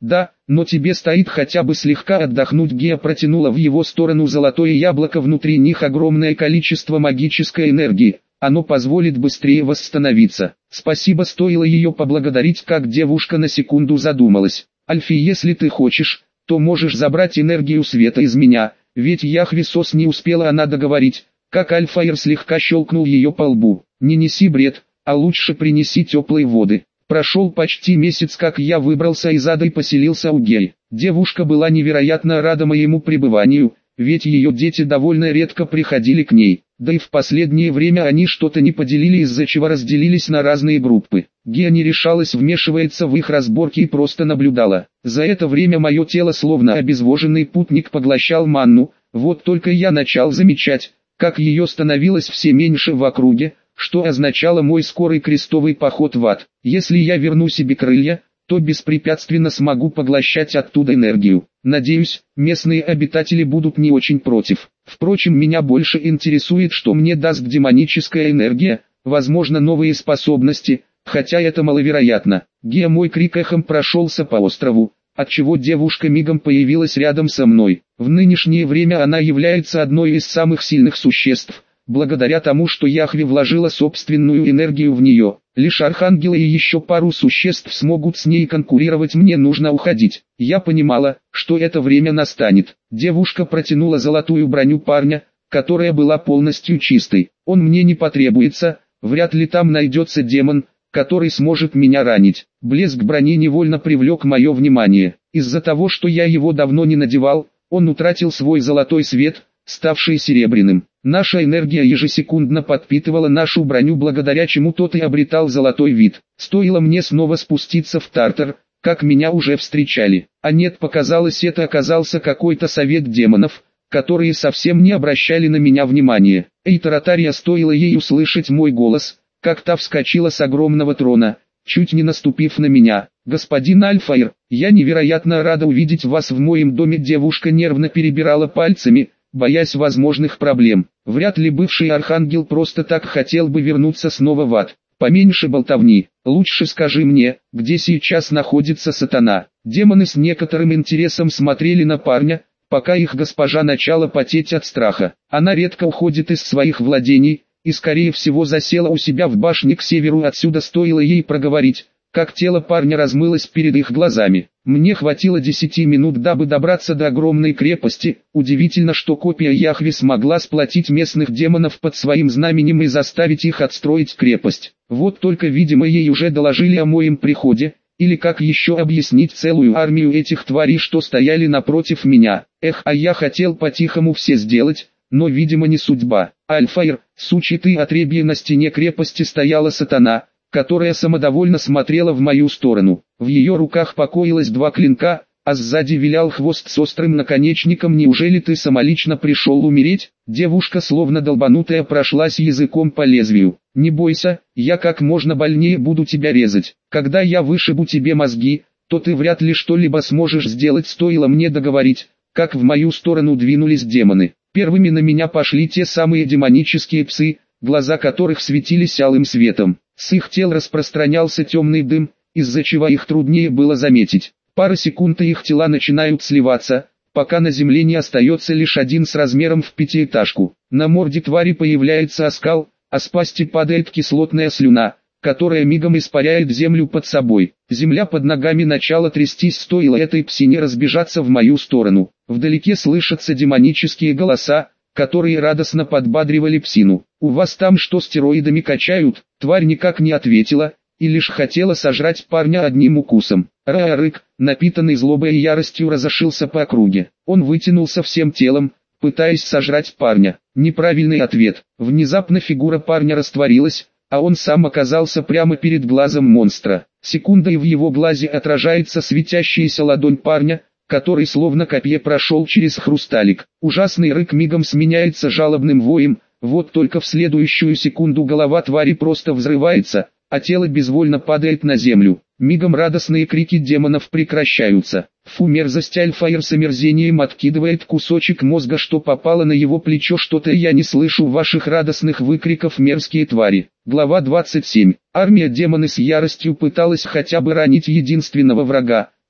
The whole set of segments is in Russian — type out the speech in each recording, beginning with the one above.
Да, но тебе стоит хотя бы слегка отдохнуть. Гея протянула в его сторону золотое яблоко, внутри них огромное количество магической энергии. Оно позволит быстрее восстановиться. Спасибо, стоило ее поблагодарить, как девушка на секунду задумалась. Альфи, если ты хочешь, то можешь забрать энергию света из меня, ведь Яхвисос не успела она договорить, как Альфаир слегка щелкнул ее по лбу. Не неси бред, а лучше принеси теплые воды. Прошел почти месяц, как я выбрался из ада и поселился у Геи. Девушка была невероятно рада моему пребыванию, ведь ее дети довольно редко приходили к ней. Да и в последнее время они что-то не поделили, из-за чего разделились на разные группы. Гея не решалась вмешиваться в их разборки и просто наблюдала. За это время мое тело словно обезвоженный путник поглощал манну, вот только я начал замечать, как ее становилось все меньше в округе, что означало мой скорый крестовый поход в ад. Если я верну себе крылья, то беспрепятственно смогу поглощать оттуда энергию. Надеюсь, местные обитатели будут не очень против. Впрочем, меня больше интересует, что мне даст демоническая энергия, возможно, новые способности, хотя это маловероятно. Гея, мой крик эхом прошелся по острову, отчего девушка мигом появилась рядом со мной. В нынешнее время она является одной из самых сильных существ, благодаря тому, что Яхве вложила собственную энергию в нее. Лишь архангелы и еще пару существ смогут с ней конкурировать. Мне нужно уходить. Я понимала, что это время настанет. Девушка протянула золотую броню парня, которая была полностью чистой. Он мне не потребуется, вряд ли там найдется демон, который сможет меня ранить. Блеск брони невольно привлек мое внимание. Из-за того, что я его давно не надевал, он утратил свой золотой свет, ставший серебряным. Наша энергия ежесекундно подпитывала нашу броню, благодаря чему тот и обретал золотой вид. Стоило мне снова спуститься в Тартар, как меня уже встречали. А нет, показалось, это оказался какой-то совет демонов, которые совсем не обращали на меня внимания. Эй, Таратария, стоило ей услышать мой голос, как та вскочила с огромного трона, чуть не наступив на меня. «Господин Альфаир, я невероятно рада увидеть вас в моем доме». Девушка нервно перебирала пальцами, боясь возможных проблем. Вряд ли бывший архангел просто так хотел бы вернуться снова в ад. Поменьше болтовни, лучше скажи мне, где сейчас находится сатана. Демоны с некоторым интересом смотрели на парня, пока их госпожа начала потеть от страха. Она редко уходит из своих владений, и скорее всего засела у себя в башне к северу отсюда. Стоило ей проговорить, как тело парня размылось перед их глазами. Мне хватило 10 минут, дабы добраться до огромной крепости. Удивительно, что копия Яхве смогла сплотить местных демонов под своим знаменем и заставить их отстроить крепость. Вот только, видимо, ей уже доложили о моем приходе, или как еще объяснить целую армию этих тварей, что стояли напротив меня. Эх, а я хотел по-тихому все сделать, но, видимо, не судьба. Альфаир, сучий ты отребье. На стене крепости стояла сатана, которая самодовольно смотрела в мою сторону. В ее руках покоилось 2 клинка, а сзади вилял хвост с острым наконечником. «Неужели ты самолично пришел умереть?» Девушка, словно долбанутая, прошлась языком по лезвию. «Не бойся, я как можно больнее буду тебя резать. Когда я вышибу тебе мозги, то ты вряд ли что-либо сможешь сделать». Стоило мне договорить, как в мою сторону двинулись демоны. Первыми на меня пошли те самые демонические псы, глаза которых светились алым светом. С их тел распространялся темный дым, из-за чего их труднее было заметить. Пара секунд и их тела начинают сливаться, пока на земле не остается лишь один с размером в 5-этажку. На морде твари появляется оскал, а с пасти падает кислотная слюна, которая мигом испаряет землю под собой. Земля под ногами начала трястись, стоило этой псине разбежаться в мою сторону. Вдалеке слышатся демонические голоса, которые радостно подбадривали псину. «У вас там что, стероидами качают?» Тварь никак не ответила, и лишь хотела сожрать парня одним укусом. Рык, напитанный злобой и яростью, разошился по округе. Он вытянулся всем телом, пытаясь сожрать парня. Неправильный ответ. Внезапно фигура парня растворилась, а он сам оказался прямо перед глазом монстра. Секунда, и в его глазе отражается светящаяся ладонь парня, который словно копье прошел через хрусталик. Ужасный рык мигом сменяется жалобным воем, вот только в следующую секунду голова твари просто взрывается, а тело безвольно падает на землю. Мигом радостные крики демонов прекращаются. Фу, мерзость! Альфаир с омерзением откидывает кусочек мозга, что попало на его плечо. Что-то я не слышу ваших радостных выкриков, мерзкие твари. Глава 27. Армия демоны с яростью пыталась хотя бы ранить единственного врага,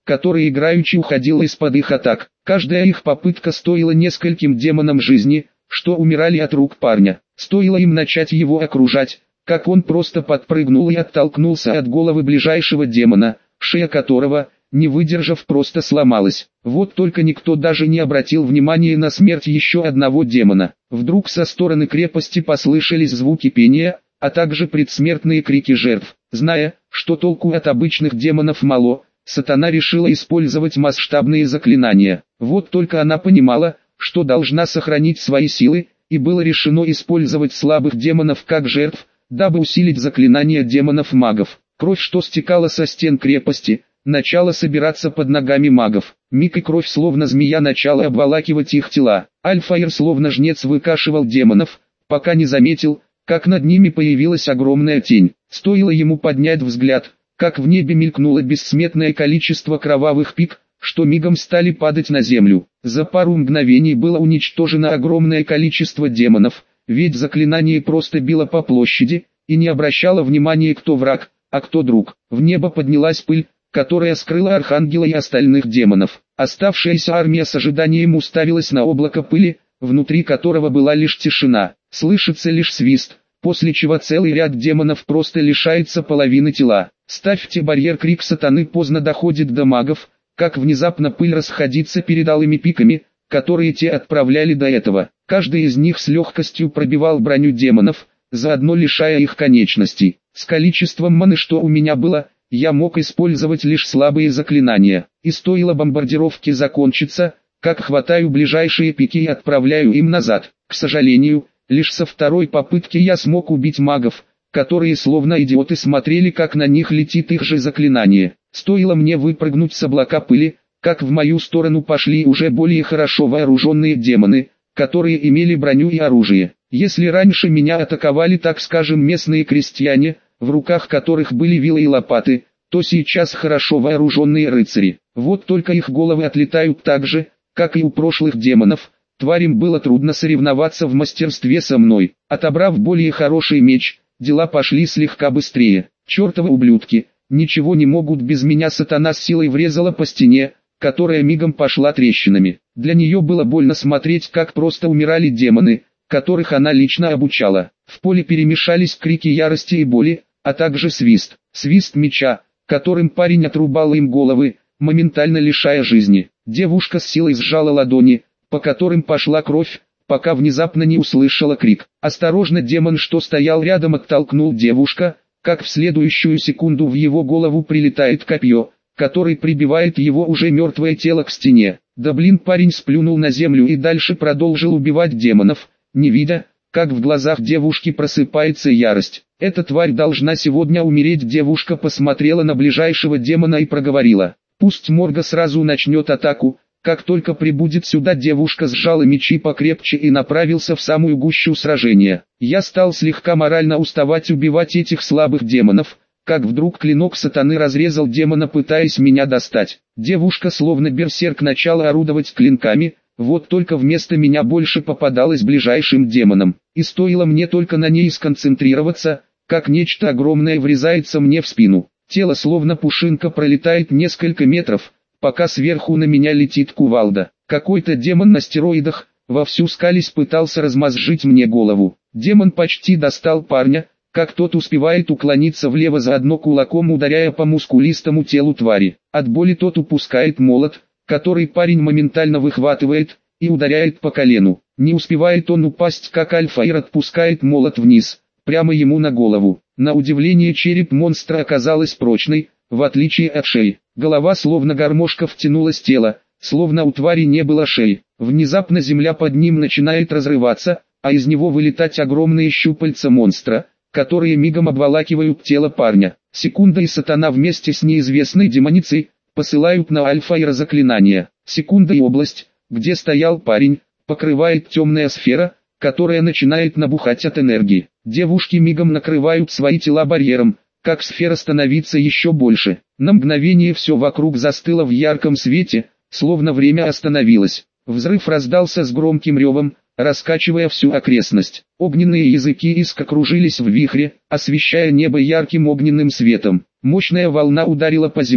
которая играючи уходила из-под их атак. Каждая их попытка стоила нескольким демонам жизни, что умирали от рук парня. Стоило им начать его окружать, как он просто подпрыгнул и оттолкнулся от головы ближайшего демона, шея которого, не выдержав, просто сломалась. Вот только никто даже не обратил внимания на смерть еще одного демона. Вдруг со стороны крепости послышались звуки пения, а также предсмертные крики жертв. Зная, что толку от обычных демонов мало, сатана решила использовать масштабные заклинания. Вот только она понимала, что должна сохранить свои силы, и было решено использовать слабых демонов как жертв, дабы усилить заклинания демонов-магов. Кровь, что стекала со стен крепости, начала собираться под ногами магов. Миг и кровь словно змея начала обволакивать их тела. Альфаир словно жнец выкашивал демонов, пока не заметил, как над ними появилась огромная тень. Стоило ему поднять взгляд, как в небе мелькнуло бессметное количество кровавых пик, что мигом стали падать на землю. За пару мгновений было уничтожено огромное количество демонов, ведь заклинание просто било по площади, и не обращало внимания, кто враг, а кто друг. В небо поднялась пыль, которая скрыла архангела и остальных демонов. Оставшаяся армия с ожиданием уставилась на облако пыли, внутри которого была лишь тишина. Слышится лишь свист, после чего целый ряд демонов просто лишается половины тела. «Ставьте барьер!» — крик сатаны поздно доходит до магов, как внезапно пыль расходится перед алыми пиками, которые те отправляли до этого. Каждый из них с легкостью пробивал броню демонов, заодно лишая их конечностей. С количеством маны, что у меня было, я мог использовать лишь слабые заклинания. И стоило бомбардировке закончиться, как хватаю ближайшие пики и отправляю им назад. К сожалению, лишь со второй попытки я смог убить магов, которые словно идиоты смотрели, как на них летит их же заклинание. Стоило мне выпрыгнуть с облака пыли, как в мою сторону пошли уже более хорошо вооруженные демоны, которые имели броню и оружие. Если раньше меня атаковали, так скажем, местные крестьяне, в руках которых были вилы и лопаты, то сейчас хорошо вооруженные рыцари. Вот только их головы отлетают так же, как и у прошлых демонов. Тварям было трудно соревноваться в мастерстве со мной. Отобрав более хороший меч, дела пошли слегка быстрее. Чертовы ублюдки, ничего не могут без меня. Сатана с силой врезала по стене, которая мигом пошла трещинами. Для нее было больно смотреть, как просто умирали демоны, которых она лично обучала. В поле перемешались крики ярости и боли, а также свист. Свист меча, которым парень отрубал им головы, моментально лишая жизни. Девушка с силой сжала ладони, по которым пошла кровь, пока внезапно не услышала крик. Осторожно, демон, что стоял рядом, оттолкнул девушка, как в следующую секунду в его голову прилетает копье, который прибивает его уже мертвое тело к стене. Да блин, парень сплюнул на землю и дальше продолжил убивать демонов, не видя, как в глазах девушки просыпается ярость. Эта тварь должна сегодня умереть. Девушка посмотрела на ближайшего демона и проговорила: «Пусть Морга сразу начнет атаку». Как только прибудет сюда, девушка сжала мечи покрепче и направился в самую гущу сражения. Я стал слегка морально уставать убивать этих слабых демонов, как вдруг клинок сатаны разрезал демона, пытаясь меня достать. Девушка словно берсерк начала орудовать клинками, вот только вместо меня больше попадалось ближайшим демонам. И стоило мне только на ней сконцентрироваться, как нечто огромное врезается мне в спину. Тело словно пушинка пролетает несколько метров, пока сверху на меня летит кувалда. Какой-то демон на стероидах, вовсю скались, пытался размозжить мне голову. Демон почти достал парня, как тот успевает уклониться влево, заодно кулаком ударяя по мускулистому телу твари. От боли тот упускает молот, который парень моментально выхватывает, и ударяет по колену. Не успевает он упасть, как Альфаир отпускает молот вниз, прямо ему на голову. На удивление, череп монстра оказалась прочной, в отличие от шеи. Голова словно гармошка втянулась в тело, словно у твари не было шеи. Внезапно земля под ним начинает разрываться, а из него вылетать огромные щупальца монстра, которые мигом обволакивают тело парня. Секунда, и сатана вместе с неизвестной демоницей посылают на Альфаира заклинания. Секунда, и область, где стоял парень, покрывает темная сфера, которая начинает набухать от энергии. Девушки мигом накрывают свои тела барьером, как сфера становится еще больше. На мгновение все вокруг застыло в ярком свете, словно время остановилось. Взрыв раздался с громким ревом, раскачивая всю окрестность. Огненные языки искр кружились в вихре, освещая небо ярким огненным светом. Мощная волна ударила по земле,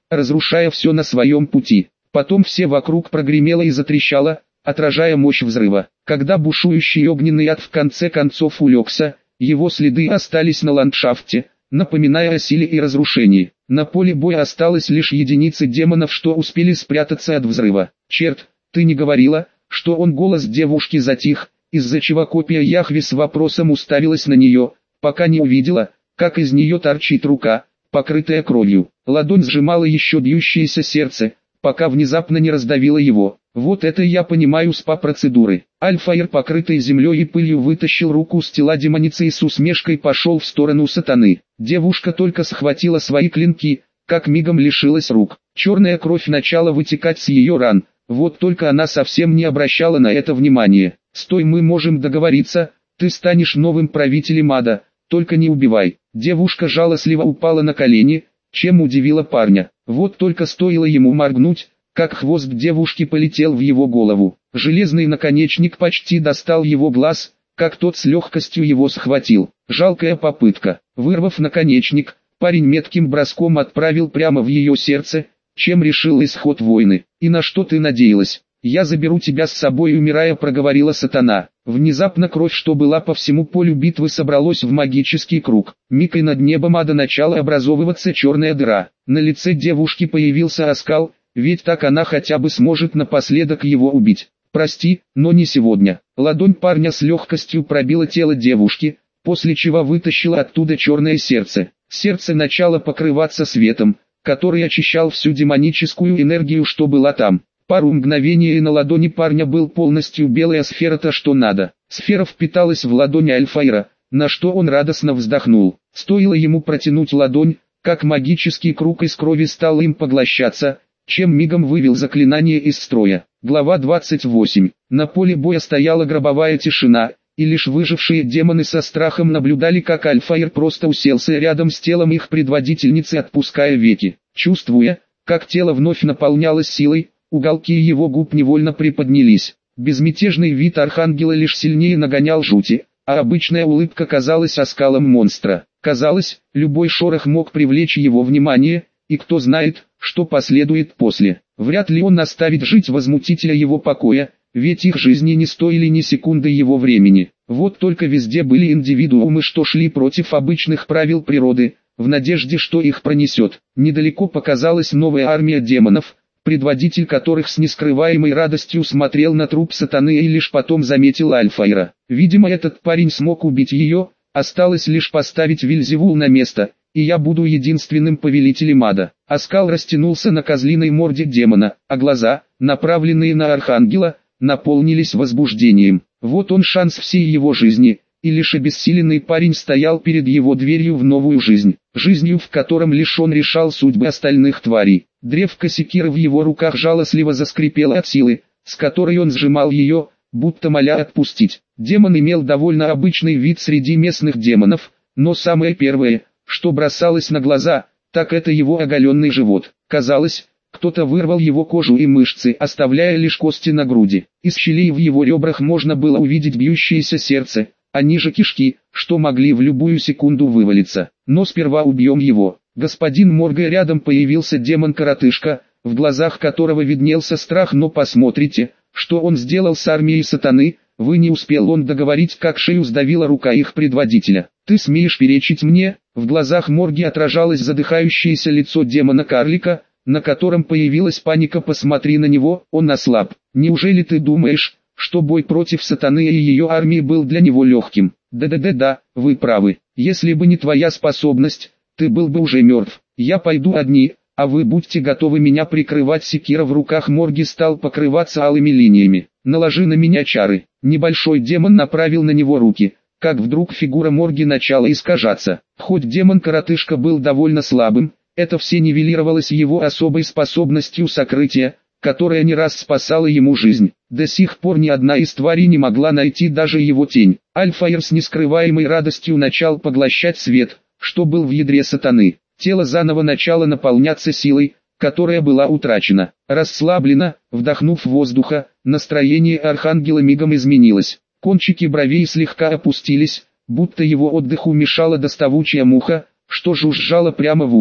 разрушая все на своем пути. Потом все вокруг прогремело и затрещало, отражая мощь взрыва. Когда бушующий огненный ад в конце концов улегся, его следы остались на ландшафте, напоминая о силе и разрушении. На поле боя осталось лишь единицы демонов, что успели спрятаться от взрыва. «Черт, ты не говорила, что он?» Голос девушки затих, из-за чего копия Яхве с вопросом уставилась на нее, пока не увидела, как из нее торчит рука, покрытая кровью. Ладонь сжимала еще бьющееся сердце, пока внезапно не раздавила его. «Вот это я понимаю СПА-процедуры». Альфаир, покрытый землей и пылью, вытащил руку с тела демоницы и с усмешкой пошел в сторону сатаны. Девушка только схватила свои клинки, как мигом лишилась рук. Черная кровь начала вытекать с ее ран, вот только она совсем не обращала на это внимания. «Стой, мы можем договориться, ты станешь новым правителем ада, только не убивай». Девушка жалостливо упала на колени, чем удивила парня. Вот только стоило ему моргнуть, как хвост девушки полетел в его голову. Железный наконечник почти достал его глаз, как тот с легкостью его схватил. Жалкая попытка. Вырвав наконечник, парень метким броском отправил прямо в ее сердце, чем решил исход войны. «И на что ты надеялась? Я заберу тебя с собой», умирая проговорила сатана. Внезапно кровь, что была по всему полю битвы, собралась в магический круг. Миг, и над небом ада начала образовываться черная дыра. На лице девушки появился оскал, ведь так она хотя бы сможет напоследок его убить. «Прости, но не сегодня». Ладонь парня с легкостью пробила тело девушки, после чего вытащила оттуда черное сердце. Сердце начало покрываться светом, который очищал всю демоническую энергию, что была там. Пару мгновений, и на ладони парня был полностью белая сфера, то что надо. Сфера впиталась в ладонь Альфаира, на что он радостно вздохнул. Стоило ему протянуть ладонь, как магический круг из крови стал им поглощаться, чем мигом вывел заклинание из строя. Глава 28. На поле боя стояла гробовая тишина, и лишь выжившие демоны со страхом наблюдали, как Альфаир просто уселся рядом с телом их предводительницы, отпуская веки. Чувствуя, как тело вновь наполнялось силой, уголки его губ невольно приподнялись. Безмятежный вид архангела лишь сильнее нагонял жути, а обычная улыбка казалась оскалом монстра. Казалось, любой шорох мог привлечь его внимание, и кто знает, что последует после. Вряд ли он оставит жить возмутителя его покоя, ведь их жизни не стоили ни секунды его времени. Вот только везде были индивидуумы, что шли против обычных правил природы, в надежде, что их пронесет. Недалеко показалась новая армия демонов, предводитель которых с нескрываемой радостью смотрел на труп сатаны и лишь потом заметил Альфаира. Видимо, этот парень смог убить ее, осталось лишь поставить Вельзевул на место, и я буду единственным повелителем ада. Оскал растянулся на козлиной морде демона, а глаза, направленные на архангела, наполнились возбуждением. Вот он, шанс всей его жизни, и лишь обессиленный парень стоял перед его дверью в новую жизнь, жизнью, в котором лишь он решал судьбы остальных тварей. Древко секиры в его руках жалостливо заскрипело от силы, с которой он сжимал ее, будто моля отпустить. Демон имел довольно обычный вид среди местных демонов, но самое первое, что бросалось на глаза, так это его оголенный живот. Казалось, кто-то вырвал его кожу и мышцы, оставляя лишь кости на груди. Из щелей в его ребрах можно было увидеть бьющееся сердце, а ниже кишки, что могли в любую секунду вывалиться. Но сперва убьем его. Господин Моргай, рядом появился демон-коротышка, в глазах которого виднелся страх. Но посмотрите, что он сделал с армией сатаны. Вы не успел он договорить, как шею сдавила рука их предводителя. Ты смеешь перечить мне? В глазах Морги отражалось задыхающееся лицо демона-карлика, на котором появилась паника. Посмотри на него, он ослаб. Неужели ты думаешь, что бой против сатаны и ее армии был для него легким? Да, вы правы. Если бы не твоя способность, ты был бы уже мертв. Я пойду одни, а вы будьте готовы меня прикрывать. Секира в руках Морги стал покрываться алыми линиями. Наложи на меня чары. Небольшой демон направил на него руки, как вдруг фигура Морги начала искажаться. Хоть демон-коротышка был довольно слабым, это все нивелировалось его особой способностью сокрытия, которая не раз спасала ему жизнь. До сих пор ни одна из тварей не могла найти даже его тень. Альфаир с нескрываемой радостью начал поглощать свет, что был в ядре сатаны. Тело заново начало наполняться силой, которая была утрачена. Расслабленно, вдохнув воздуха, настроение архангела мигом изменилось. Кончики бровей слегка опустились, будто его отдыху мешала доставучая муха, что жужжала прямо в ухо.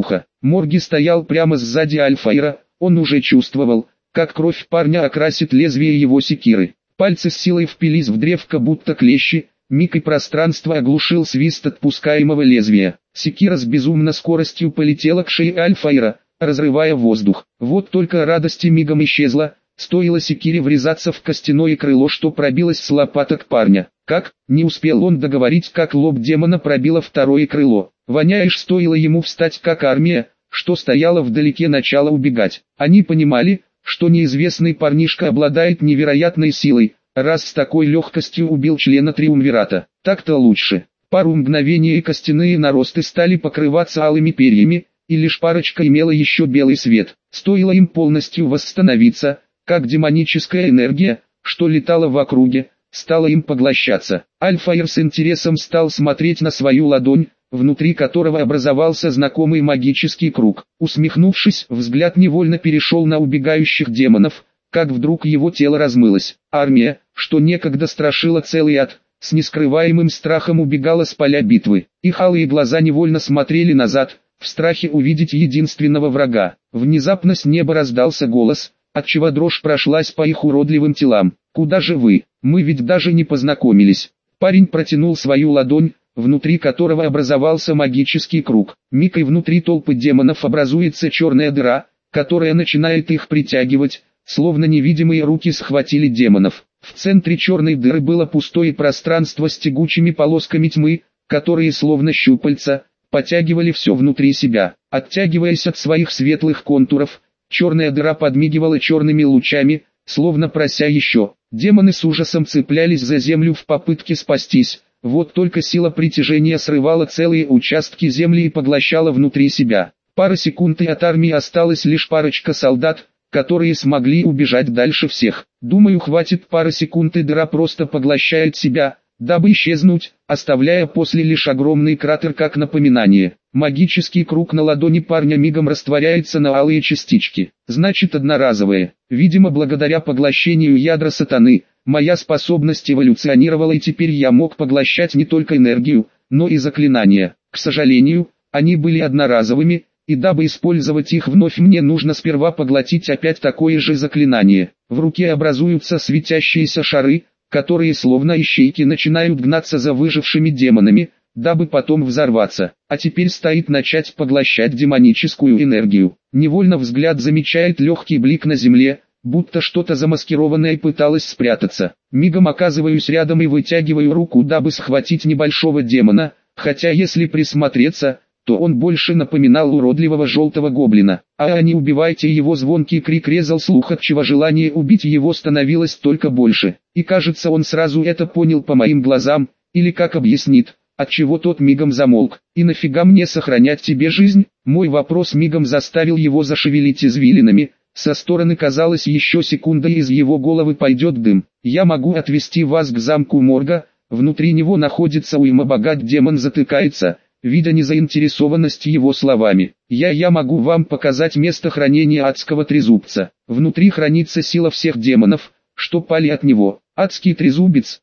Морги стоял прямо сзади Альфаира, он уже чувствовал, как кровь парня окрасит лезвие его секиры. Пальцы с силой впились в древко будто клещи, миг и пространство оглушил свист отпускаемого лезвия. Секира с безумной скоростью полетела к шее Альфаира, разрывая воздух. Вот только радости мигом исчезла, стоило секире врезаться в костяное крыло, что пробилось с лопаток парня. Как? Не успел он договорить, как лоб демона пробило второе крыло. Воняешь, стоило ему встать, как армия, что стояла вдалеке, начала убегать. Они понимали, что неизвестный парнишка обладает невероятной силой, раз с такой легкостью убил члена Триумвирата. Так-то лучше. Пару мгновений и костяные наросты стали покрываться алыми перьями, и лишь парочка имела еще белый свет. Стоило им полностью восстановиться, как демоническая энергия, что летала в округе, стала им поглощаться. Альфаир с интересом стал смотреть на свою ладонь, внутри которого образовался знакомый магический круг. Усмехнувшись, взгляд невольно перешел на убегающих демонов, как вдруг его тело размылось. Армия, что некогда страшила целый ад, с нескрываемым страхом убегала с поля битвы. Их алые глаза невольно смотрели назад, в страхе увидеть единственного врага. Внезапно с неба раздался голос, отчего дрожь прошлась по их уродливым телам. «Куда же вы? Мы ведь даже не познакомились». Парень протянул свою ладонь, внутри которого образовался магический круг. Миг и внутри толпы демонов образуется черная дыра, которая начинает их притягивать, словно невидимые руки схватили демонов. В центре черной дыры было пустое пространство с тягучими полосками тьмы, которые словно щупальца, подтягивали все внутри себя. Оттягиваясь от своих светлых контуров, черная дыра подмигивала черными лучами, словно прося еще. Демоны с ужасом цеплялись за землю в попытке спастись. Вот только сила притяжения срывала целые участки земли и поглощала внутри себя. Пара секунд, и от армии осталась лишь парочка солдат, которые смогли убежать дальше всех. Думаю, хватит пары секунд, и дыра просто поглощает себя, дабы исчезнуть, оставляя после лишь огромный кратер как напоминание. Магический круг на ладони парня мигом растворяется на алые частички. Значит, одноразовые. Видимо, благодаря поглощению ядра сатаны, моя способность эволюционировала, и теперь я мог поглощать не только энергию, но и заклинания. К сожалению, они были одноразовыми, и дабы использовать их вновь, мне нужно сперва поглотить опять такое же заклинание. В руке образуются светящиеся шары, которые словно ищейки начинают гнаться за выжившими демонами, дабы потом взорваться. А теперь стоит начать поглощать демоническую энергию. Невольно взгляд замечает легкий блик на земле, будто что-то замаскированное пыталось спрятаться. Мигом оказываюсь рядом и вытягиваю руку, дабы схватить небольшого демона, хотя если присмотреться, то он больше напоминал уродливого желтого гоблина. «А не убивайте его!» — звонкий крик резал слух, отчего желание убить его становилось только больше. И кажется, он сразу это понял по моим глазам, или как объяснит, отчего тот мигом замолк. «И нафига мне сохранять тебе жизнь?» Мой вопрос мигом заставил его зашевелить извилинами. Со стороны казалось, еще секунда, и из его головы пойдет дым. «Я могу отвести вас к замку Морга, внутри него находится уйма богат». Демон затыкается, видя незаинтересованность его словами. Я могу вам показать место хранения адского трезубца. Внутри хранится сила всех демонов, что пали от него. Адский трезубец,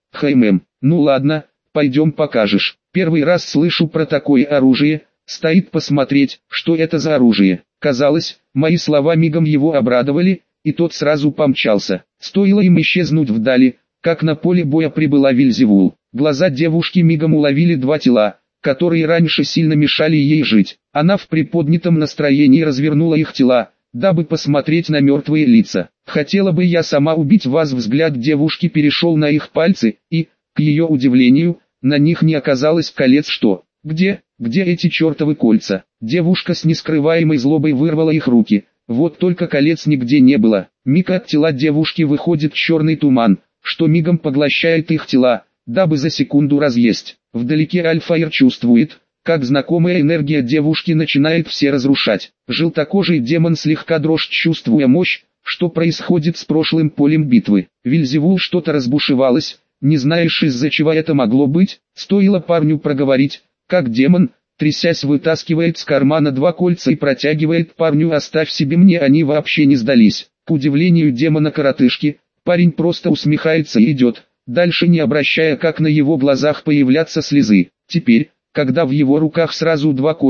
ну ладно, пойдем покажешь. Первый раз слышу про такое оружие, стоит посмотреть, что это за оружие. Казалось, мои слова мигом его обрадовали, и тот сразу помчался. Стоило им исчезнуть вдали, как на поле боя прибыла Вельзевул. Глаза девушки мигом уловили два тела, которые раньше сильно мешали ей жить. Она в приподнятом настроении развернула их тела, дабы посмотреть на мертвые лица. «Хотела бы я сама убить вас». Взгляд девушки перешел на их пальцы, и, к ее удивлению, на них не оказалось колец. «Что? Где эти чертовы кольца?» Девушка с нескрываемой злобой вырвала их руки. Вот только колец нигде не было. Миг от тела девушки выходит черный туман, что мигом поглощает их тела, дабы за секунду разъесть. Вдалеке Альфаир чувствует, как знакомая энергия девушки начинает все разрушать. Желтокожий демон слегка дрожит, чувствуя мощь, что происходит с прошлым полем битвы. Вельзевул что-то разбушевалась, не знаешь, из-за чего это могло быть. Стоило парню проговорить, как демон, трясясь, вытаскивает с кармана два кольца и протягивает парню. «Оставь себе, мне они вообще не сдались». К удивлению демона-коротышки, парень просто усмехается и идет, дальше не обращая, как на его глазах появляться слезы. Теперь, когда в его руках сразу два кольца,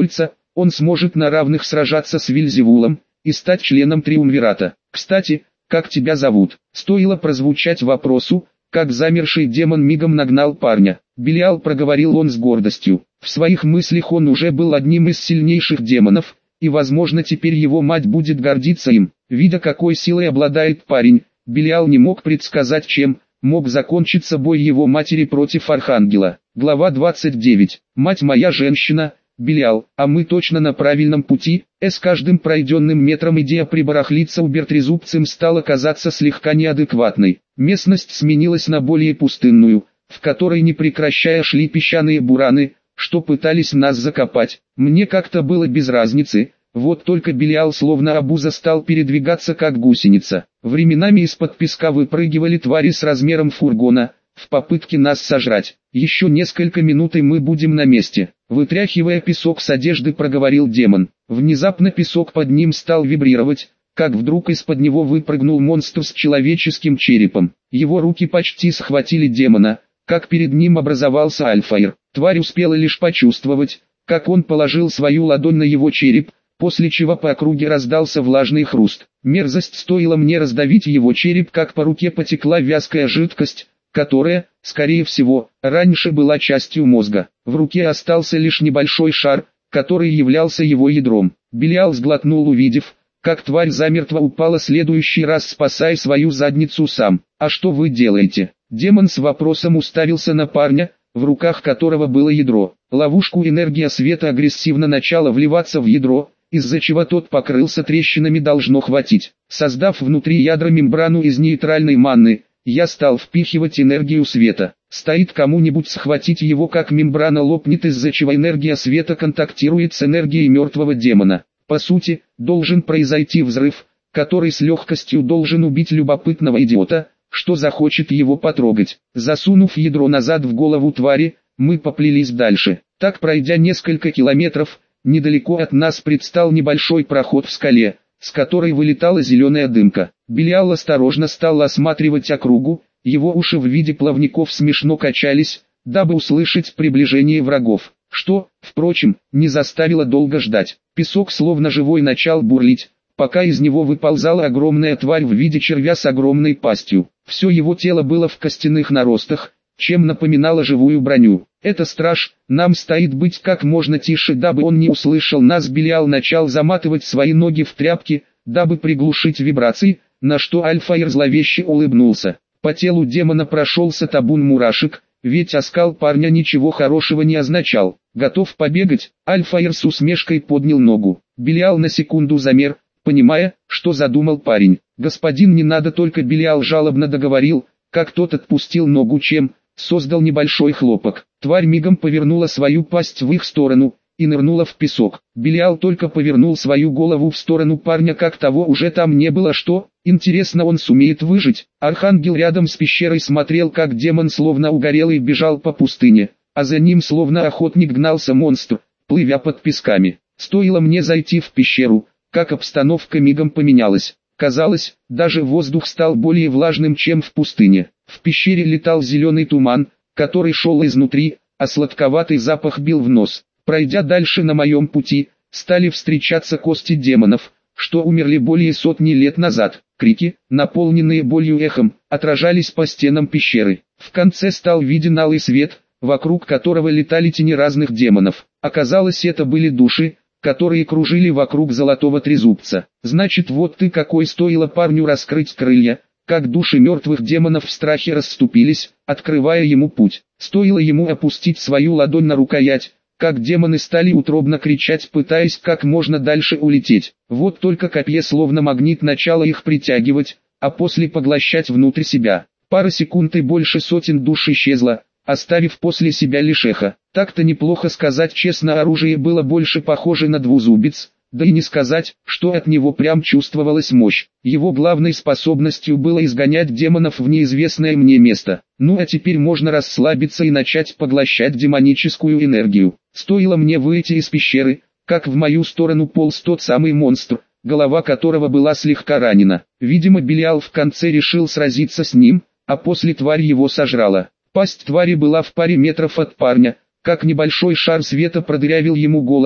он сможет на равных сражаться с Вельзевулом и стать членом Триумвирата. Кстати, как тебя зовут? Стоило прозвучать вопросу, как замерший демон мигом нагнал парня. Белиал, проговорил он с гордостью. В своих мыслях он уже был одним из сильнейших демонов, и возможно теперь его мать будет гордиться им. Видя какой силой обладает парень, Белиал не мог предсказать, чем мог закончиться бой его матери против Архангела. Глава 29. Мать моя женщина, Белиал, а мы точно на правильном пути. С каждым пройденным метром идея прибарахлиться убер-трезубцем стала казаться слегка неадекватной. Местность сменилась на более пустынную, в которой не прекращая шли песчаные бураны, что пытались нас закопать. Мне как-то было без разницы, вот только Белиал словно обуза стал передвигаться как гусеница. Временами из-под песка выпрыгивали твари с размером фургона, в попытке нас сожрать. Еще несколько минут и мы будем на месте. Вытряхивая песок с одежды, проговорил демон. Внезапно песок под ним стал вибрировать, как вдруг из-под него выпрыгнул монстр с человеческим черепом. Его руки почти схватили демона, как перед ним образовался Альфаир. Тварь успела лишь почувствовать, как он положил свою ладонь на его череп, после чего по округе раздался влажный хруст. Мерзость, стоило мне раздавить его череп, как по руке потекла вязкая жидкость, которая, скорее всего, раньше была частью мозга. В руке остался лишь небольшой шар, который являлся его ядром. Белиал сглотнул, увидев, как тварь замертво упала, следующий раз спасая свою задницу сам. «А что вы делаете?» Демон с вопросом уставился на парня, в руках которого было ядро. Ловушку энергия света агрессивно начала вливаться в ядро, из-за чего тот покрылся трещинами, должно хватить. Создав внутри ядра мембрану из нейтральной манны, я стал впихивать энергию света. Стоит кому-нибудь схватить его, как мембрана лопнет, из-за чего энергия света контактирует с энергией мертвого демона. По сути, должен произойти взрыв, который с легкостью должен убить любопытного идиота, что захочет его потрогать. Засунув ядро назад в голову твари, мы поплелись дальше. Так, пройдя несколько километров, недалеко от нас предстал небольшой проход в скале, с которой вылетала зеленая дымка. Белиал осторожно стал осматривать округу, его уши в виде плавников смешно качались, дабы услышать приближение врагов, что, впрочем, не заставило долго ждать. Песок словно живой начал бурлить, пока из него выползала огромная тварь в виде червя с огромной пастью. Все его тело было в костяных наростах, чем напоминало живую броню. «Это страж, нам стоит быть как можно тише, дабы он не услышал нас». Белиал начал заматывать свои ноги в тряпки, дабы приглушить вибрации, на что Альфаир зловеще улыбнулся. По телу демона прошелся табун мурашек, ведь оскал парня ничего хорошего не означал. «Готов побегать?» Альфаир с усмешкой поднял ногу. Белиал на секунду замер, понимая, что задумал парень. «Господин, не надо!» только Белиал жалобно договорил, как тот отпустил ногу, чем создал небольшой хлопок. Тварь мигом повернула свою пасть в их сторону и нырнула в песок. Белиал только повернул свою голову в сторону парня, как того уже там не было. Что, интересно, он сумеет выжить? Архангел рядом с пещерой смотрел, как демон словно угорелый бежал по пустыне, а за ним словно охотник гнался монстр, плывя под песками. Стоило мне зайти в пещеру, как обстановка мигом поменялась. Казалось, даже воздух стал более влажным, чем в пустыне. В пещере летал зеленый туман, который шел изнутри, а сладковатый запах бил в нос. Пройдя дальше на моем пути, стали встречаться кости демонов, что умерли более сотни лет назад. Крики, наполненные болью эхом, отражались по стенам пещеры. В конце стал виден алый свет, вокруг которого летали тени разных демонов. Оказалось, это были души, которые кружили вокруг золотого трезубца. Значит, вот ты какой! Стоило парню раскрыть крылья, как души мертвых демонов в страхе расступились, открывая ему путь. Стоило ему опустить свою ладонь на рукоять, как демоны стали утробно кричать, пытаясь как можно дальше улететь. Вот только копье словно магнит начало их притягивать, а после поглощать внутрь себя. Пара секунд и больше сотен душ исчезло, оставив после себя лишь эхо. Так-то неплохо, сказать честно, оружие было больше похоже на двузубец, да и не сказать, что от него прям чувствовалась мощь. Его главной способностью было изгонять демонов в неизвестное мне место. Ну а теперь можно расслабиться и начать поглощать демоническую энергию. Стоило мне выйти из пещеры, как в мою сторону полз тот самый монстр, голова которого была слегка ранена. Видимо, Белиал в конце решил сразиться с ним, а после тварь его сожрала. Пасть твари была в паре метров от парня, как небольшой шар света продырявил ему голову,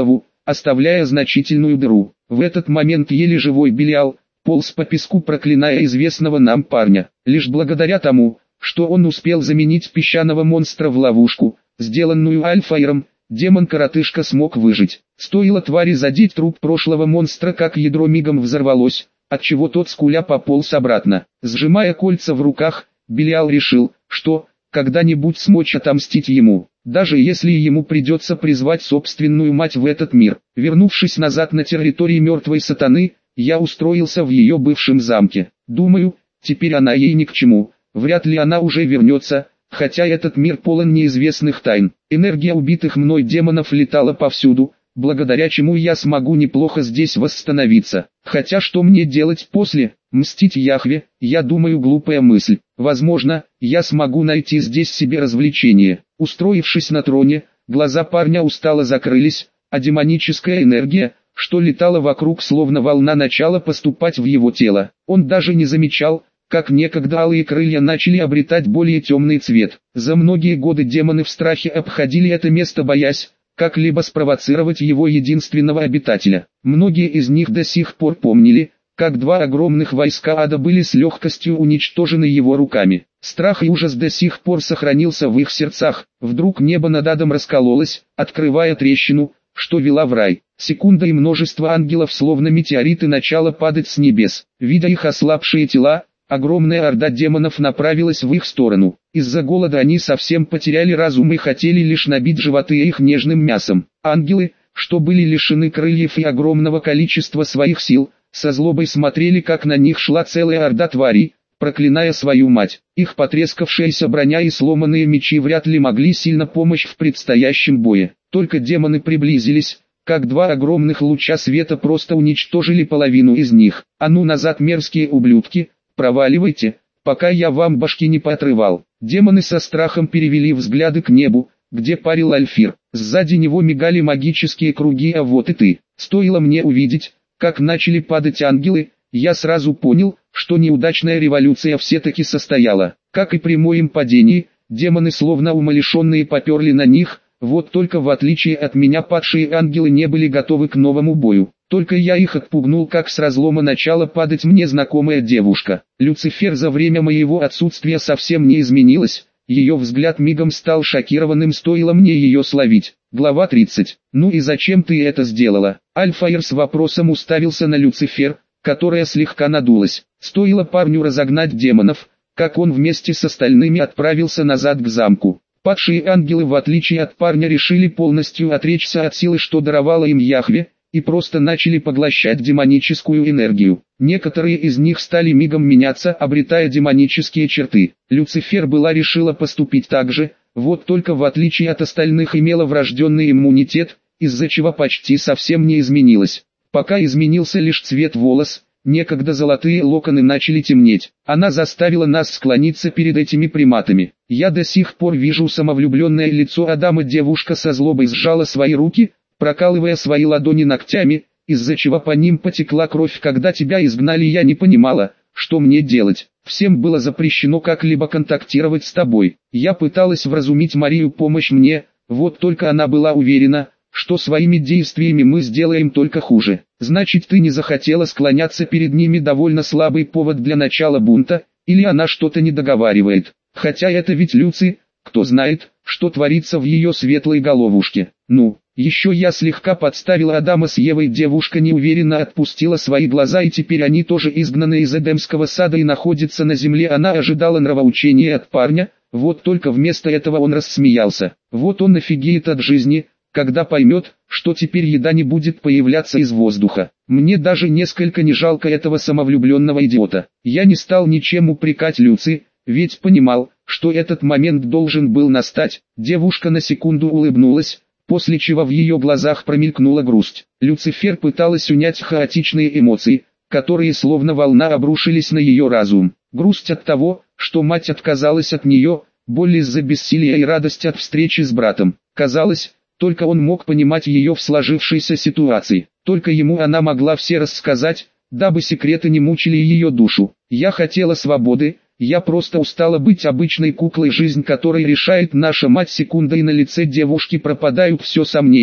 оставляя значительную дыру. В этот момент еле живой Белиал полз по песку, проклиная известного нам парня. Лишь благодаря тому, что он успел заменить песчаного монстра в ловушку, сделанную Альфаиром, демон-коротышка смог выжить. Стоило твари задеть труп прошлого монстра, как ядро мигом взорвалось, отчего тот скуля пополз обратно. Сжимая кольца в руках, Белиал решил, что когда-нибудь смочь отомстить ему, даже если ему придется призвать собственную мать в этот мир. Вернувшись назад на территории мертвой сатаны, я устроился в ее бывшем замке. Думаю, теперь она ей ни к чему, вряд ли она уже вернется, хотя этот мир полон неизвестных тайн. Энергия убитых мной демонов летала повсюду, благодаря чему я смогу неплохо здесь восстановиться. Хотя что мне делать после? Мстить Яхве, я думаю, глупая мысль. Возможно, я смогу найти здесь себе развлечение. Устроившись на троне, глаза парня устало закрылись, а демоническая энергия, что летала вокруг словно волна, начала поступать в его тело. Он даже не замечал, как некогда алые крылья начали обретать более темный цвет. За многие годы демоны в страхе обходили это место, боясь как-либо спровоцировать его единственного обитателя. Многие из них до сих пор помнили, как два огромных войска ада были с легкостью уничтожены его руками. Страх и ужас до сих пор сохранился в их сердцах. Вдруг небо над адом раскололось, открывая трещину, что вела в рай. Секунда, и множество ангелов, словно метеориты, начало падать с небес. Видя их ослабшие тела, огромная орда демонов направилась в их сторону. Из-за голода они совсем потеряли разум и хотели лишь набить животы их нежным мясом. Ангелы, что были лишены крыльев и огромного количества своих сил, со злобой смотрели, как на них шла целая орда тварей, проклиная свою мать. Их потрескавшаяся броня и сломанные мечи вряд ли могли сильно помочь в предстоящем бое. Только демоны приблизились, как два огромных луча света просто уничтожили половину из них. А ну назад, мерзкие ублюдки, проваливайте, пока я вам башки не поотрывал. Демоны со страхом перевели взгляды к небу, где парил Альфир. Сзади него мигали магические круги, а вот и ты. Стоило мне увидеть, как начали падать ангелы, я сразу понял, что неудачная революция все-таки состояла. Как и при моем падении, демоны словно умалишенные поперли на них, вот только в отличие от меня падшие ангелы не были готовы к новому бою. Только я их отпугнул, как с разлома начала падать мне знакомая девушка. Люцифер за время моего отсутствия совсем не изменилась, ее взгляд мигом стал шокированным, стоило мне ее словить. Глава 30. Ну и зачем ты это сделала? Альфаир с вопросом уставился на Люцифер, которая слегка надулась. Стоило парню разогнать демонов, как он вместе с остальными отправился назад к замку. Падшие ангелы, в отличие от парня, решили полностью отречься от силы, что даровала им Яхве, и просто начали поглощать демоническую энергию. Некоторые из них стали мигом меняться, обретая демонические черты. Люцифер решила поступить так же, вот только в отличие от остальных имела врожденный иммунитет, из-за чего почти совсем не изменилась. Пока изменился лишь цвет волос, некогда золотые локоны начали темнеть. Она заставила нас склониться перед этими приматами. Я до сих пор вижу самовлюбленное лицо Адама. Девушка со злобой сжала свои руки, прокалывая свои ладони ногтями, из-за чего по ним потекла кровь. Когда тебя изгнали, я не понимала, что мне делать. Всем было запрещено как-либо контактировать с тобой. Я пыталась вразумить Марию, помощь мне, вот только она была уверена, что своими действиями мы сделаем только хуже. Значит, ты не захотела склоняться перед ними? Довольно слабый повод для начала бунта, или она что-то не договаривает. Хотя это ведь Люци, кто знает, что творится в ее светлой головушке. Ну, еще я слегка подставила Адама с Евой. Девушка неуверенно отпустила свои глаза, и теперь они тоже изгнаны из Эдемского сада и находятся на земле. Она ожидала нравоучения от парня, вот только вместо этого он рассмеялся. Вот он офигеет от жизни, когда поймет, что теперь еда не будет появляться из воздуха. Мне даже несколько не жалко этого самовлюбленного идиота. Я не стал ничем упрекать Люци, ведь понимал, что этот момент должен был настать. Девушка на секунду улыбнулась, после чего в ее глазах промелькнула грусть. Люцифер пыталась унять хаотичные эмоции, которые словно волна обрушились на ее разум. Грусть от того, что мать отказалась от нее, боль из-за бессилия и радость от встречи с братом. Казалось, только он мог понимать ее в сложившейся ситуации. Только ему она могла все рассказать, дабы секреты не мучили ее душу. Я хотела свободы, я просто устала быть обычной куклой, жизнь которой решает наша мать. Секунда, и на лице девушки пропадают все сомнения,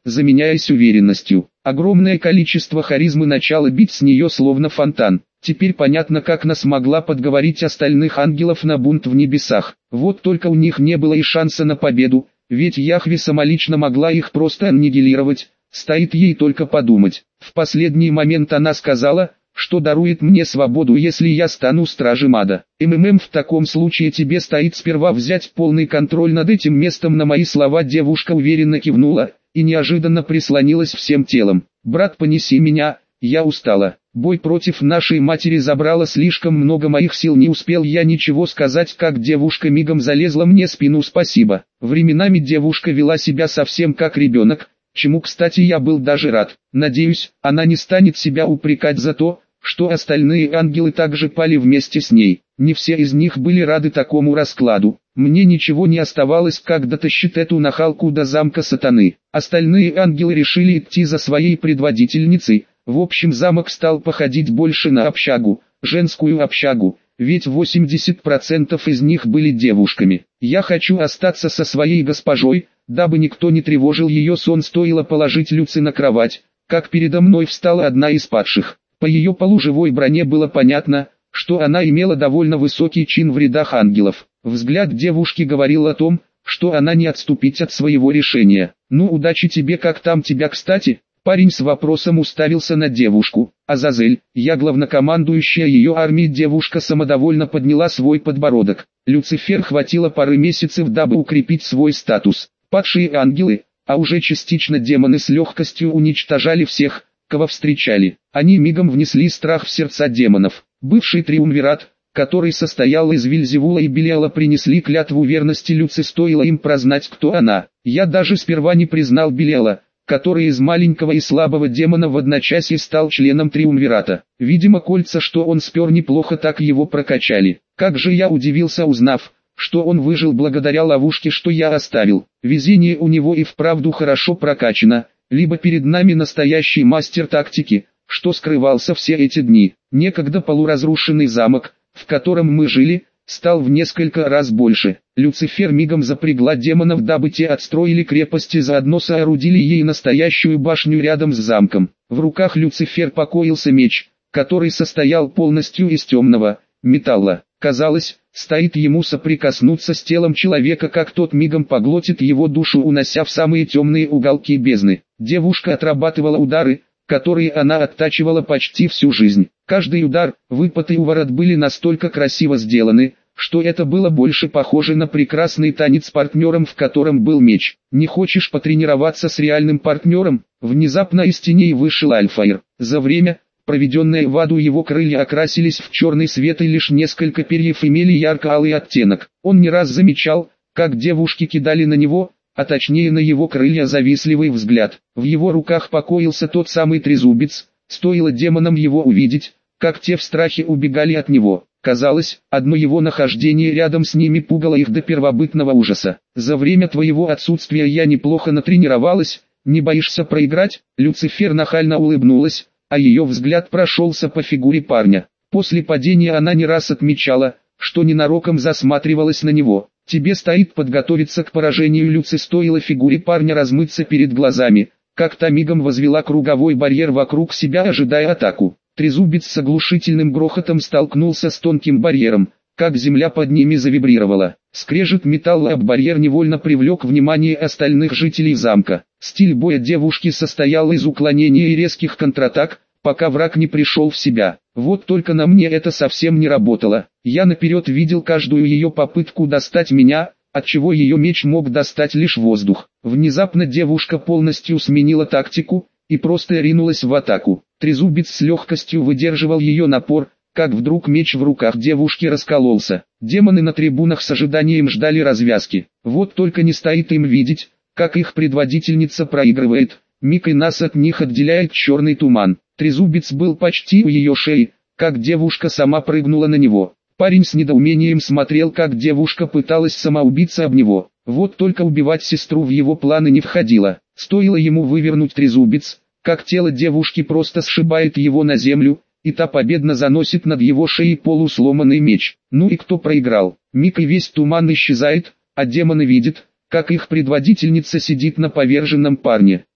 заменяясь уверенностью. Огромное количество харизмы начало бить с нее словно фонтан. Теперь понятно, как она смогла подговорить остальных ангелов на бунт в небесах. Вот только у них не было и шанса на победу, ведь Яхве самолично могла их просто аннигилировать, стоит ей только подумать. В последний момент она сказала, что дарует мне свободу, если я стану стражем ада. В таком случае тебе стоит сперва взять полный контроль над этим местом. На мои слова девушка уверенно кивнула и неожиданно прислонилась всем телом. Брат, понеси меня, я устала. Бой против нашей матери забрала слишком много моих сил, не успел я ничего сказать, как девушка мигом залезла мне в спину. Спасибо. Временами девушка вела себя совсем как ребенок, чему, кстати, я был даже рад. Надеюсь, она не станет себя упрекать за то, что остальные ангелы также пали вместе с ней. Не все из них были рады такому раскладу. Мне ничего не оставалось, как дотащить эту нахалку до замка сатаны. Остальные ангелы решили идти за своей предводительницей. В общем, замок стал походить больше на общагу, женскую общагу, ведь 80% из них были девушками. Я хочу остаться со своей госпожой, дабы никто не тревожил ее сон. Стоило положить Люци на кровать, как передо мной встала одна из падших. По ее полуживой броне было понятно, что она имела довольно высокий чин в рядах ангелов. Взгляд девушки говорил о том, что она не отступит от своего решения. «Ну, удачи тебе, как там тебя, кстати?» Парень с вопросом уставился на девушку. «Азазель, я главнокомандующая ее армией». Девушка самодовольно подняла свой подбородок. Люцифер хватило пары месяцев, дабы укрепить свой статус. Падшие ангелы, а уже частично демоны, с легкостью уничтожали всех, кого встречали. Они мигом внесли страх в сердца демонов. Бывший триумвират, который состоял из Вильзевула и Белиала, принесли клятву верности Люци. Стоило им прознать, кто она. Я даже сперва не признал Белиала, который из маленького и слабого демона в одночасье стал членом триумвирата. Видимо, кольца, что он спер, неплохо так его прокачали. Как же я удивился, узнав, что он выжил благодаря ловушке, что я оставил. Везение у него и вправду хорошо прокачано, либо перед нами настоящий мастер тактики, что скрывался все эти дни. Некогда полуразрушенный замок, в котором мы жили, стал в несколько раз больше. Люцифер мигом запрягла демонов, дабы те отстроили крепости, заодно соорудили ей настоящую башню рядом с замком. В руках Люцифер покоился меч, который состоял полностью из темного металла. Казалось, стоит ему соприкоснуться с телом человека, как тот мигом поглотит его душу, унося в самые темные уголки бездны. Девушка отрабатывала удары, которые она оттачивала почти всю жизнь. Каждый удар, выпад и уворот были настолько красиво сделаны, что это было больше похоже на прекрасный танец с партнером, в котором был меч. «Не хочешь потренироваться с реальным партнером?» Внезапно из теней вышел Альфаир. За время, проведенное в аду, его крылья окрасились в черный свет, и лишь несколько перьев имели ярко-алый оттенок. Он не раз замечал, как девушки кидали на него, а точнее на его крылья, завистливый взгляд. В его руках покоился тот самый трезубец. Стоило демонам его увидеть, как те в страхе убегали от него. Казалось, одно его нахождение рядом с ними пугало их до первобытного ужаса. «За время твоего отсутствия я неплохо натренировалась, не боишься проиграть?» Люцифер нахально улыбнулась, а ее взгляд прошелся по фигуре парня. После падения она не раз отмечала, что ненароком засматривалась на него. «Тебе стоит подготовиться к поражению». Люци. Стоило фигуре парня размыться перед глазами, как та мигом возвела круговой барьер вокруг себя, ожидая атаку. Трезубец с оглушительным грохотом столкнулся с тонким барьером, как земля под ними завибрировала. Скрежет металла об барьер невольно привлек внимание остальных жителей замка. Стиль боя девушки состоял из уклонения и резких контратак, пока враг не пришел в себя. Вот только на мне это совсем не работало. Я наперед видел каждую ее попытку достать меня, отчего ее меч мог достать лишь воздух. Внезапно девушка полностью сменила тактику и просто ринулась в атаку. Трезубец с легкостью выдерживал ее напор, как вдруг меч в руках девушки раскололся. Демоны на трибунах с ожиданием ждали развязки. Вот только не стоит им видеть, как их предводительница проигрывает. Миг, и нас от них отделяет черный туман. Трезубец был почти у ее шеи, как девушка сама прыгнула на него. Парень с недоумением смотрел, как девушка пыталась самоубиться об него. Вот только убивать сестру в его планы не входило. Стоило ему вывернуть трезубец, как тело девушки просто сшибает его на землю, и та победно заносит над его шеей полусломанный меч. Ну и кто проиграл? Миг, и весь туман исчезает, а демоны видят, как их предводительница сидит на поверженном парне.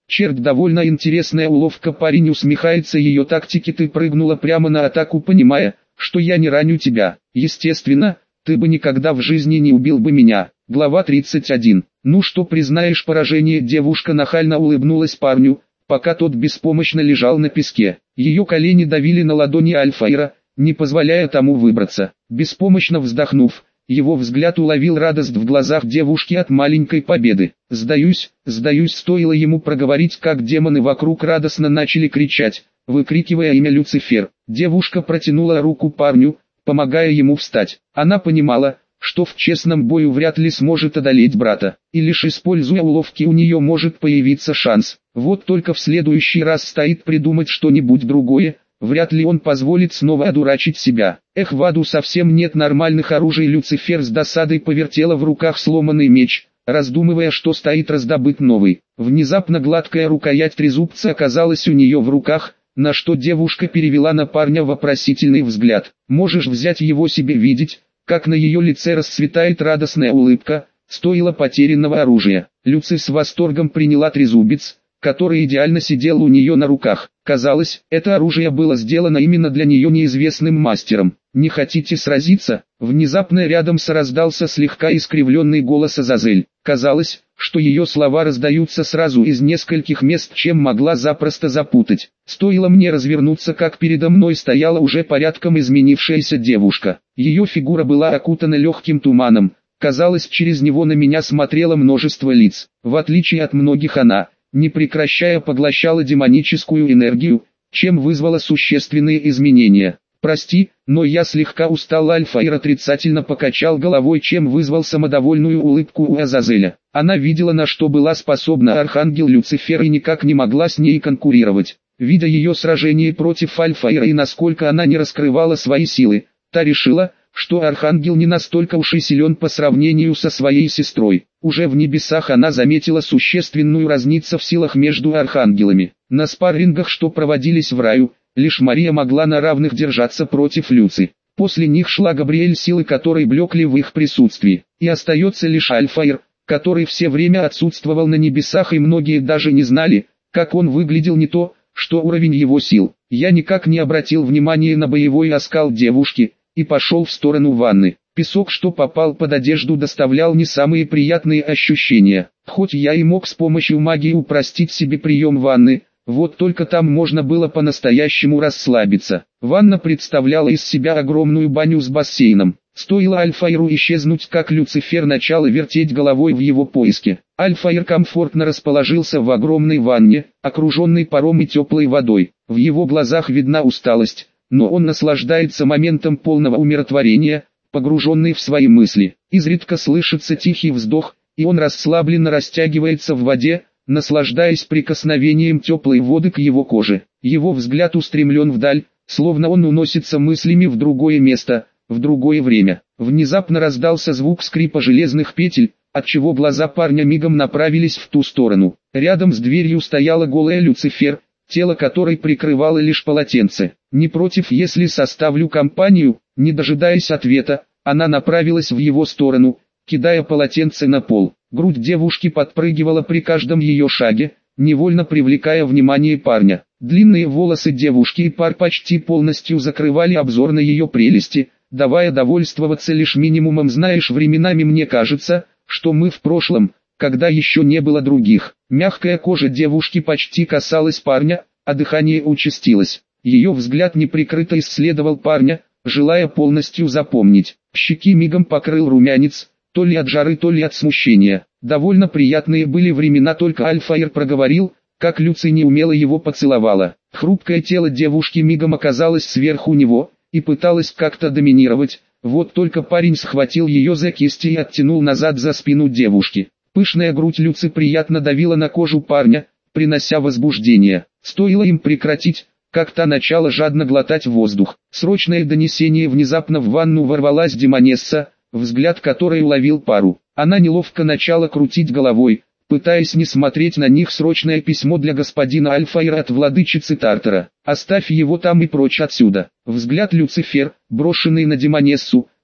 Черт, довольно интересная уловка, парень усмехается ее тактике, ты прыгнула прямо на атаку, понимая, что я не раню тебя. Естественно, ты бы никогда в жизни не убил бы меня. Глава 31. Ну что, признаешь поражение? Девушка нахально улыбнулась парню, пока тот беспомощно лежал на песке. Ее колени давили на ладони Альфаира, не позволяя тому выбраться. Беспомощно вздохнув, его взгляд уловил радость в глазах девушки от маленькой победы. «Сдаюсь, сдаюсь», стоило ему проговорить, как демоны вокруг радостно начали кричать, выкрикивая имя Люцифер. Девушка протянула руку парню, помогая ему встать. Она понимала, что в честном бою вряд ли сможет одолеть брата, и лишь используя уловки у нее может появиться шанс. Вот только в следующий раз стоит придумать что-нибудь другое. Вряд ли он позволит снова одурачить себя. Эх, в аду совсем нет нормальных оружий. Люцифер с досадой повертела в руках сломанный меч, раздумывая, что стоит раздобыть новый. Внезапно гладкая рукоять трезубца оказалась у нее в руках, на что девушка перевела на парня вопросительный взгляд. «Можешь взять его себе видеть?» Как на ее лице расцветает радостная улыбка, стоило потерянного оружия. Люци с восторгом приняла трезубец, который идеально сидел у нее на руках. Казалось, это оружие было сделано именно для нее неизвестным мастером. «Не хотите сразиться?» Внезапно рядом раздался слегка искривленный голос Азазель. Казалось, что ее слова раздаются сразу из нескольких мест, чем могла запросто запутать. Стоило мне развернуться, как передо мной стояла уже порядком изменившаяся девушка. Ее фигура была окутана легким туманом. Казалось, через него на меня смотрело множество лиц. В отличие от многих она, не прекращая, поглощала демоническую энергию, чем вызвала существенные изменения. «Прости, но я слегка устал». Альфаир отрицательно покачал головой, чем вызвал самодовольную улыбку у Азазеля. Она видела, на что была способна архангел Люцифер, и никак не могла с ней конкурировать. Видя ее сражение против Альфаира и насколько она не раскрывала свои силы, та решила, что архангел не настолько уж и силен по сравнению со своей сестрой. Уже в небесах она заметила существенную разницу в силах между архангелами. На спаррингах, что проводились в раю, лишь Мария могла на равных держаться против Люци. После них шла Габриэль, силы которой блекли в их присутствии. И остается лишь Альфаир, который все время отсутствовал на небесах, и многие даже не знали, как он выглядел, не то, что уровень его сил. Я никак не обратил внимания на боевой оскал девушки, и пошел в сторону ванны. Песок, что попал под одежду, доставлял не самые приятные ощущения. Хоть я и мог с помощью магии упростить себе прием ванны, вот только там можно было по-настоящему расслабиться. Ванна представляла из себя огромную баню с бассейном. Стоило Альфаиру исчезнуть, как Люцифер начал вертеть головой в его поиске. Альфаир комфортно расположился в огромной ванне, окруженной паром и теплой водой. В его глазах видна усталость, но он наслаждается моментом полного умиротворения, погруженный в свои мысли. Изредка слышится тихий вздох, и он расслабленно растягивается в воде, наслаждаясь прикосновением теплой воды к его коже. Его взгляд устремлен вдаль, словно он уносится мыслями в другое место, в другое время. Внезапно раздался звук скрипа железных петель, отчего глаза парня мигом направились в ту сторону. Рядом с дверью стояла голая Люцифер, тело которой прикрывало лишь полотенце. «Не против, если составлю компанию?» Не дожидаясь ответа, она направилась в его сторону, кидая полотенце на пол. Грудь девушки подпрыгивала при каждом ее шаге, невольно привлекая внимание парня. Длинные волосы девушки и пар почти полностью закрывали обзор на ее прелести, давая довольствоваться лишь минимумом. «Знаешь, временами мне кажется, что мы в прошлом, когда еще не было других». Мягкая кожа девушки почти касалась парня, а дыхание участилось. Ее взгляд неприкрыто исследовал парня, желая полностью запомнить. Щеки мигом покрыл румянец, то ли от жары, то ли от смущения. Довольно приятные были времена, только Альфаир проговорил, как Люци неумело его поцеловала. Хрупкое тело девушки мигом оказалось сверху него, и пыталось как-то доминировать, вот только парень схватил ее за кисти и оттянул назад за спину девушки. Пышная грудь Люци приятно давила на кожу парня, принося возбуждение. Стоило им прекратить, как та начала жадно глотать воздух. Срочное донесение: внезапно в ванну ворвалась демонесса, взгляд которой уловил пару. Она неловко начала крутить головой, пытаясь не смотреть на них. «Срочное письмо для господина Альфаира от владычицы Тартара. Оставь его там и прочь отсюда». Взгляд Люцифер, брошенный на демонессу,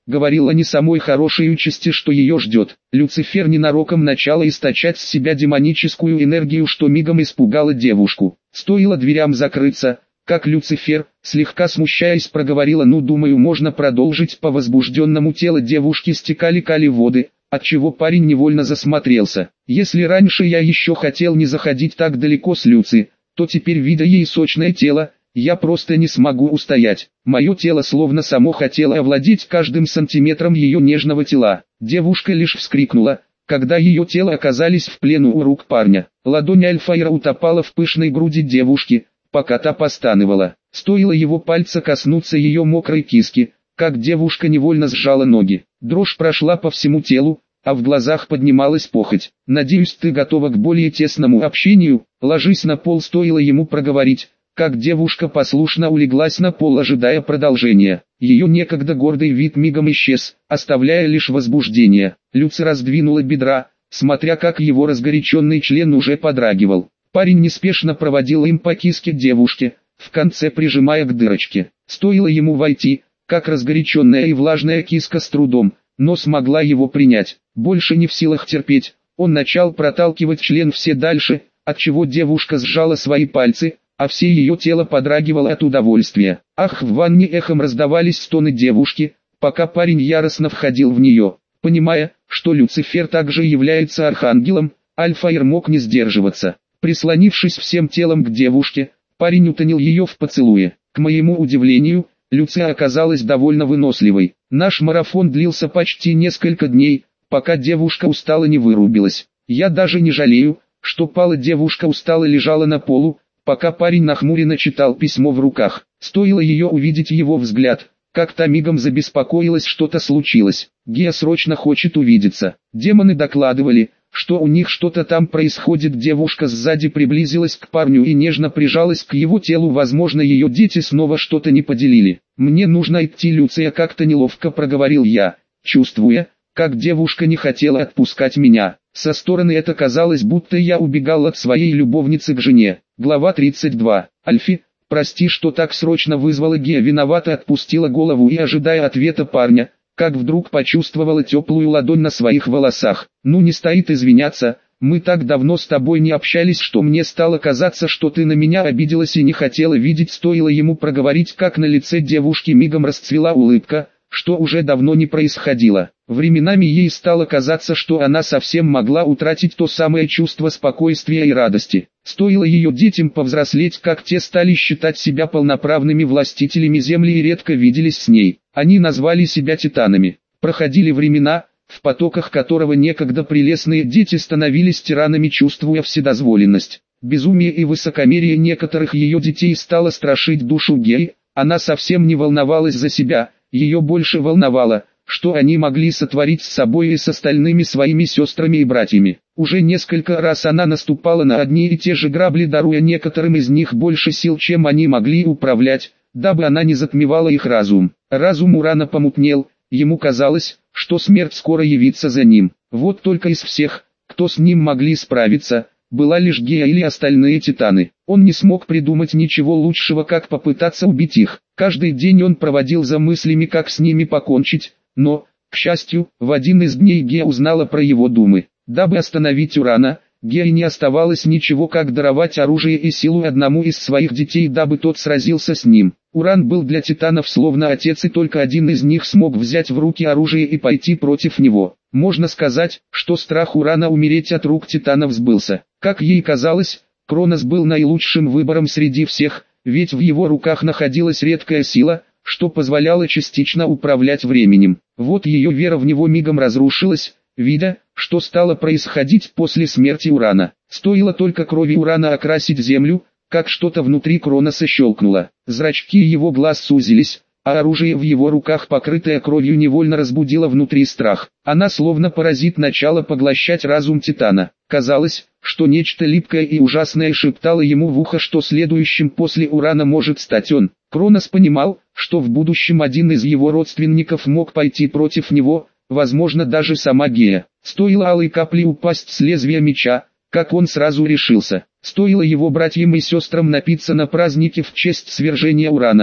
говорила не самой хорошей участи, что ее ждет. Люцифер ненароком начала источать с себя демоническую энергию, что мигом испугало девушку. Стоило дверям закрыться, как Люцифер, слегка смущаясь, проговорила: «Ну, думаю, можно продолжить». По возбужденному телу девушки стекали кали воды, отчего парень невольно засмотрелся. Если раньше я еще хотел не заходить так далеко с Люци, то теперь, видя ей сочное тело, я просто не смогу устоять. Мое тело словно само хотело овладеть каждым сантиметром ее нежного тела. Девушка лишь вскрикнула, когда ее тело оказались в плену у рук парня. Ладонь Альфаира утопала в пышной груди девушки, пока та постанывала. Стоило его пальца коснуться ее мокрой киски, как девушка невольно сжала ноги. Дрожь прошла по всему телу, а в глазах поднималась похоть. «Надеюсь, ты готова к более тесному общению?» «Ложись на пол», стоило ему проговорить, как девушка послушно улеглась на пол, ожидая продолжения. Ее некогда гордый вид мигом исчез, оставляя лишь возбуждение. Люци раздвинула бедра, смотря как его разгоряченный член уже подрагивал. Парень неспешно проводил им по киске девушки, в конце прижимая к дырочке. Стоило ему войти, как разгоряченная и влажная киска с трудом, но смогла его принять. Больше не в силах терпеть, он начал проталкивать член все дальше, отчего девушка сжала свои пальцы, а все ее тело подрагивало от удовольствия. Ах, в ванне эхом раздавались стоны девушки, пока парень яростно входил в нее. Понимая, что Люцифер также является архангелом, Альфаир мог не сдерживаться. Прислонившись всем телом к девушке, парень утонил ее в поцелуе. К моему удивлению, Люция оказалась довольно выносливой. Наш марафон длился почти несколько дней, пока девушка устала не вырубилась. Я даже не жалею, что пала девушка устала лежала на полу, пока парень нахмуренно читал письмо в руках. Стоило ее увидеть его взгляд, как та мигом забеспокоилась, что-то случилось. Гея срочно хочет увидеться. Демоны докладывали, что у них что-то там происходит. Девушка сзади приблизилась к парню и нежно прижалась к его телу. Возможно, ее дети снова что-то не поделили. «Мне нужно идти, Люция», как-то неловко проговорил я, чувствуя, как девушка не хотела отпускать меня. Со стороны это казалось, будто я убегал от своей любовницы к жене. Глава 32. Альфи, прости, что так срочно вызвала. Гея виновато отпустила голову и, ожидая ответа парня, как вдруг почувствовала теплую ладонь на своих волосах. «Ну, не стоит извиняться, мы так давно с тобой не общались, что мне стало казаться, что ты на меня обиделась и не хотела видеть». Стоило ему проговорить, как на лице девушки мигом расцвела улыбка, что уже давно не происходило. Временами ей стало казаться, что она совсем могла утратить то самое чувство спокойствия и радости. Стоило ее детям повзрослеть, как те стали считать себя полноправными властителями Земли и редко виделись с ней. Они назвали себя титанами. Проходили времена, в потоках которого некогда прелестные дети становились тиранами, чувствуя вседозволенность. Безумие и высокомерие некоторых ее детей стало страшить душу Геи. Она совсем не волновалась за себя, ее больше волновало, что они могли сотворить с собой и с остальными своими сестрами и братьями. Уже несколько раз она наступала на одни и те же грабли, даруя некоторым из них больше сил, чем они могли управлять, дабы она не затмевала их разум. Разум Урана помутнел, ему казалось, что смерть скоро явится за ним. Вот только из всех, кто с ним могли справиться, была лишь Гея или остальные титаны. Он не смог придумать ничего лучшего, как попытаться убить их. Каждый день он проводил за мыслями, как с ними покончить, но, к счастью, в один из дней Гея узнала про его думы. Дабы остановить Урана, Гее не оставалось ничего, как даровать оружие и силу одному из своих детей, дабы тот сразился с ним. Уран был для титанов словно отец, и только один из них смог взять в руки оружие и пойти против него. Можно сказать, что страх Урана умереть от рук титанов сбылся. Как ей казалось, Кронос был наилучшим выбором среди всех, ведь в его руках находилась редкая сила, что позволяло частично управлять временем. Вот ее вера в него мигом разрушилась, видя, что стало происходить после смерти Урана. Стоило только крови Урана окрасить землю, как что-то внутри Кроноса щелкнуло. Зрачки его глаз сузились, а оружие в его руках, покрытое кровью, невольно разбудило внутри страх. Она словно паразит начала поглощать разум Титана. Казалось, что нечто липкое и ужасное шептало ему в ухо, что следующим после Урана может стать он. Кронос понимал, что в будущем один из его родственников мог пойти против него, возможно даже сама Гея. Стоило алой капле упасть с лезвия меча, как он сразу решился. Стоило его братьям и сестрам напиться на празднике в честь свержения Урана,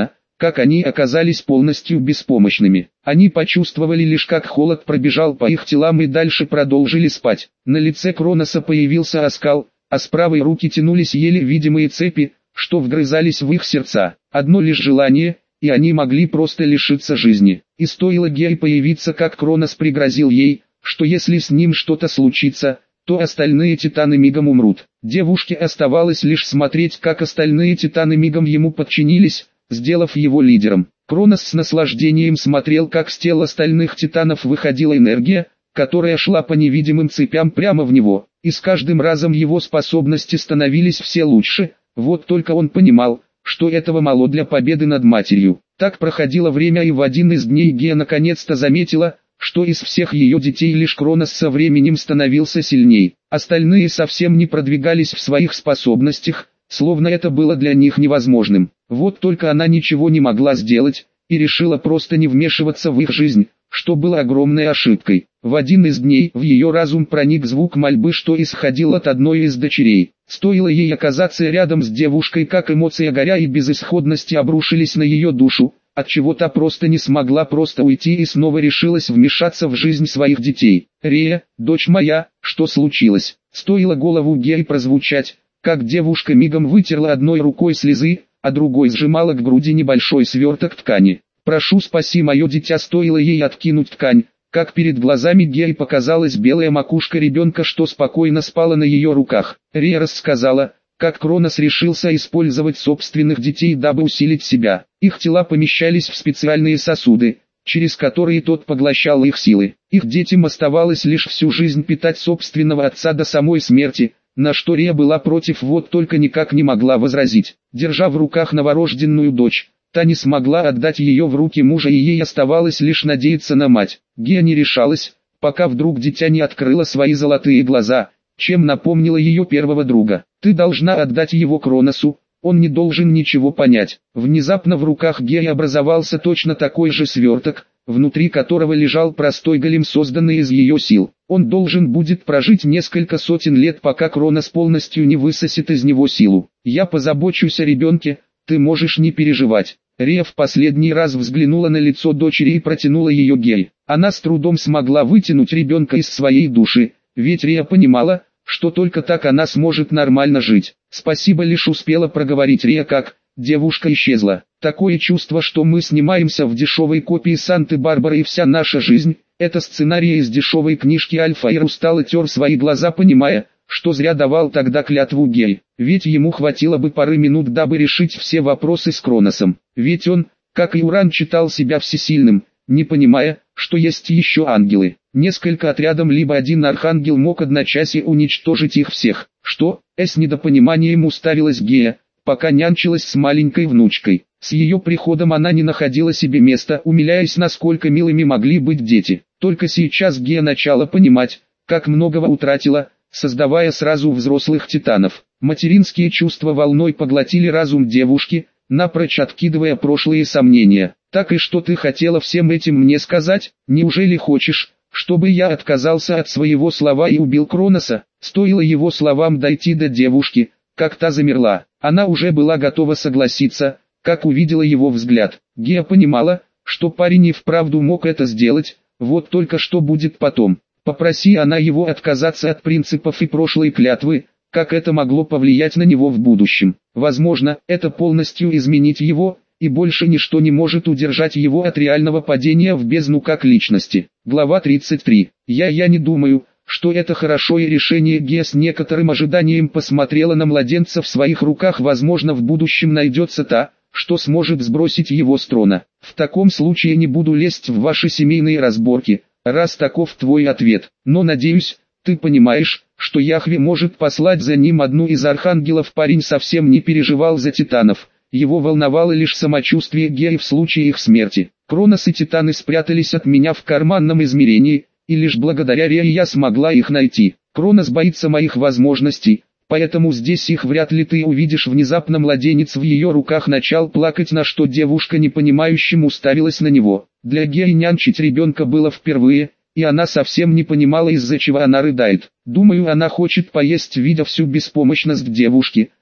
как они оказались полностью беспомощными. Они почувствовали лишь, как холод пробежал по их телам и дальше продолжили спать. На лице Кроноса появился оскал, а с правой руки тянулись еле видимые цепи, что вгрызались в их сердца. Одно лишь желание, и они могли просто лишиться жизни. И стоило Гее появиться, как Кронос пригрозил ей, что если с ним что-то случится, то остальные титаны мигом умрут. Девушке оставалось лишь смотреть, как остальные титаны мигом ему подчинились, сделав его лидером. Кронос с наслаждением смотрел, как с тел остальных титанов выходила энергия, которая шла по невидимым цепям прямо в него, и с каждым разом его способности становились все лучше, вот только он понимал, что этого мало для победы над матерью. Так проходило время, и в один из дней Гея наконец-то заметила, что из всех ее детей лишь Кронос со временем становился сильней. Остальные совсем не продвигались в своих способностях, словно это было для них невозможным. Вот только она ничего не могла сделать, и решила просто не вмешиваться в их жизнь, что было огромной ошибкой. В один из дней в ее разум проник звук мольбы, что исходил от одной из дочерей. Стоило ей оказаться рядом с девушкой, как эмоции горя и безысходности обрушились на ее душу, отчего та просто не смогла просто уйти и снова решилась вмешаться в жизнь своих детей. «Рея, дочь моя, что случилось?» Стоило голову Геи прозвучать, как девушка мигом вытерла одной рукой слезы, а другой сжимала к груди небольшой сверток ткани. «Прошу, спаси мое дитя!» Стоило ей откинуть ткань, как перед глазами Геи показалась белая макушка ребенка, что спокойно спала на ее руках. Рея рассказала, как Кронос решился использовать собственных детей, дабы усилить себя. Их тела помещались в специальные сосуды, через которые тот поглощал их силы. Их детям оставалось лишь всю жизнь питать собственного отца до самой смерти, на что Рея была против, вот только никак не могла возразить. Держа в руках новорожденную дочь, та не смогла отдать ее в руки мужа, и ей оставалось лишь надеяться на мать. Гея не решалась, пока вдруг дитя не открыло свои золотые глаза, чем напомнила ее первого друга. «Ты должна отдать его Кроносу, он не должен ничего понять». Внезапно в руках Геи образовался точно такой же сверток, внутри которого лежал простой голем, созданный из ее сил. Он должен будет прожить несколько сотен лет, пока Кронос полностью не высосет из него силу. «Я позабочусь о ребенке, ты можешь не переживать». Рея в последний раз взглянула на лицо дочери и протянула ее Гее. Она с трудом смогла вытянуть ребенка из своей души, ведь Рея понимала, что только так она сможет нормально жить. «Спасибо», лишь успела проговорить Рея, как девушка исчезла. Такое чувство, что мы снимаемся в дешевой копии Санты-Барбары, и вся наша жизнь — это сценарий из дешевой книжки. Альфаир устало тер свои глаза, понимая, что зря давал тогда клятву Геи, ведь ему хватило бы пары минут, дабы решить все вопросы с Кроносом. Ведь он, как и Уран, считал себя всесильным, не понимая, что есть еще ангелы. Несколько отрядом либо один архангел мог одночасье уничтожить их всех. «Что?» — с недопониманием уставилась Гея, пока нянчилась с маленькой внучкой. С ее приходом она не находила себе места, умиляясь, насколько милыми могли быть дети. Только сейчас Гея начала понимать, как многого утратила, создавая сразу взрослых титанов. Материнские чувства волной поглотили разум девушки, напрочь откидывая прошлые сомнения. «Так и что ты хотела всем этим мне сказать? Неужели хочешь, чтобы я отказался от своего слова и убил Кроноса?» Стоило его словам дойти до девушки, как та замерла. Она уже была готова согласиться, как увидела его взгляд. Гея понимала, что парень и вправду мог это сделать, вот только что будет потом. Попроси она его отказаться от принципов и прошлой клятвы, как это могло повлиять на него в будущем. Возможно, это полностью изменить его, и больше ничто не может удержать его от реального падения в бездну как личности. Глава 33. Я не думаю, что это хорошее решение. Гея с некоторым ожиданием посмотрела на младенца в своих руках. Возможно, в будущем найдется та, что сможет сбросить его с трона. В таком случае не буду лезть в ваши семейные разборки, раз таков твой ответ. Но надеюсь, ты понимаешь, что Яхве может послать за ним одну из архангелов. Парень совсем не переживал за титанов. Его волновало лишь самочувствие Геи в случае их смерти. Кронос и титаны спрятались от меня в карманном измерении, и лишь благодаря Рее я смогла их найти. Кронос боится моих возможностей, поэтому здесь их вряд ли ты увидишь. Внезапно младенец в ее руках начал плакать, на что девушка непонимающим уставилась на него. Для Геи нянчить ребенка было впервые, и она совсем не понимала, из-за чего она рыдает. Думаю, она хочет поесть. Видя всю беспомощность девушки,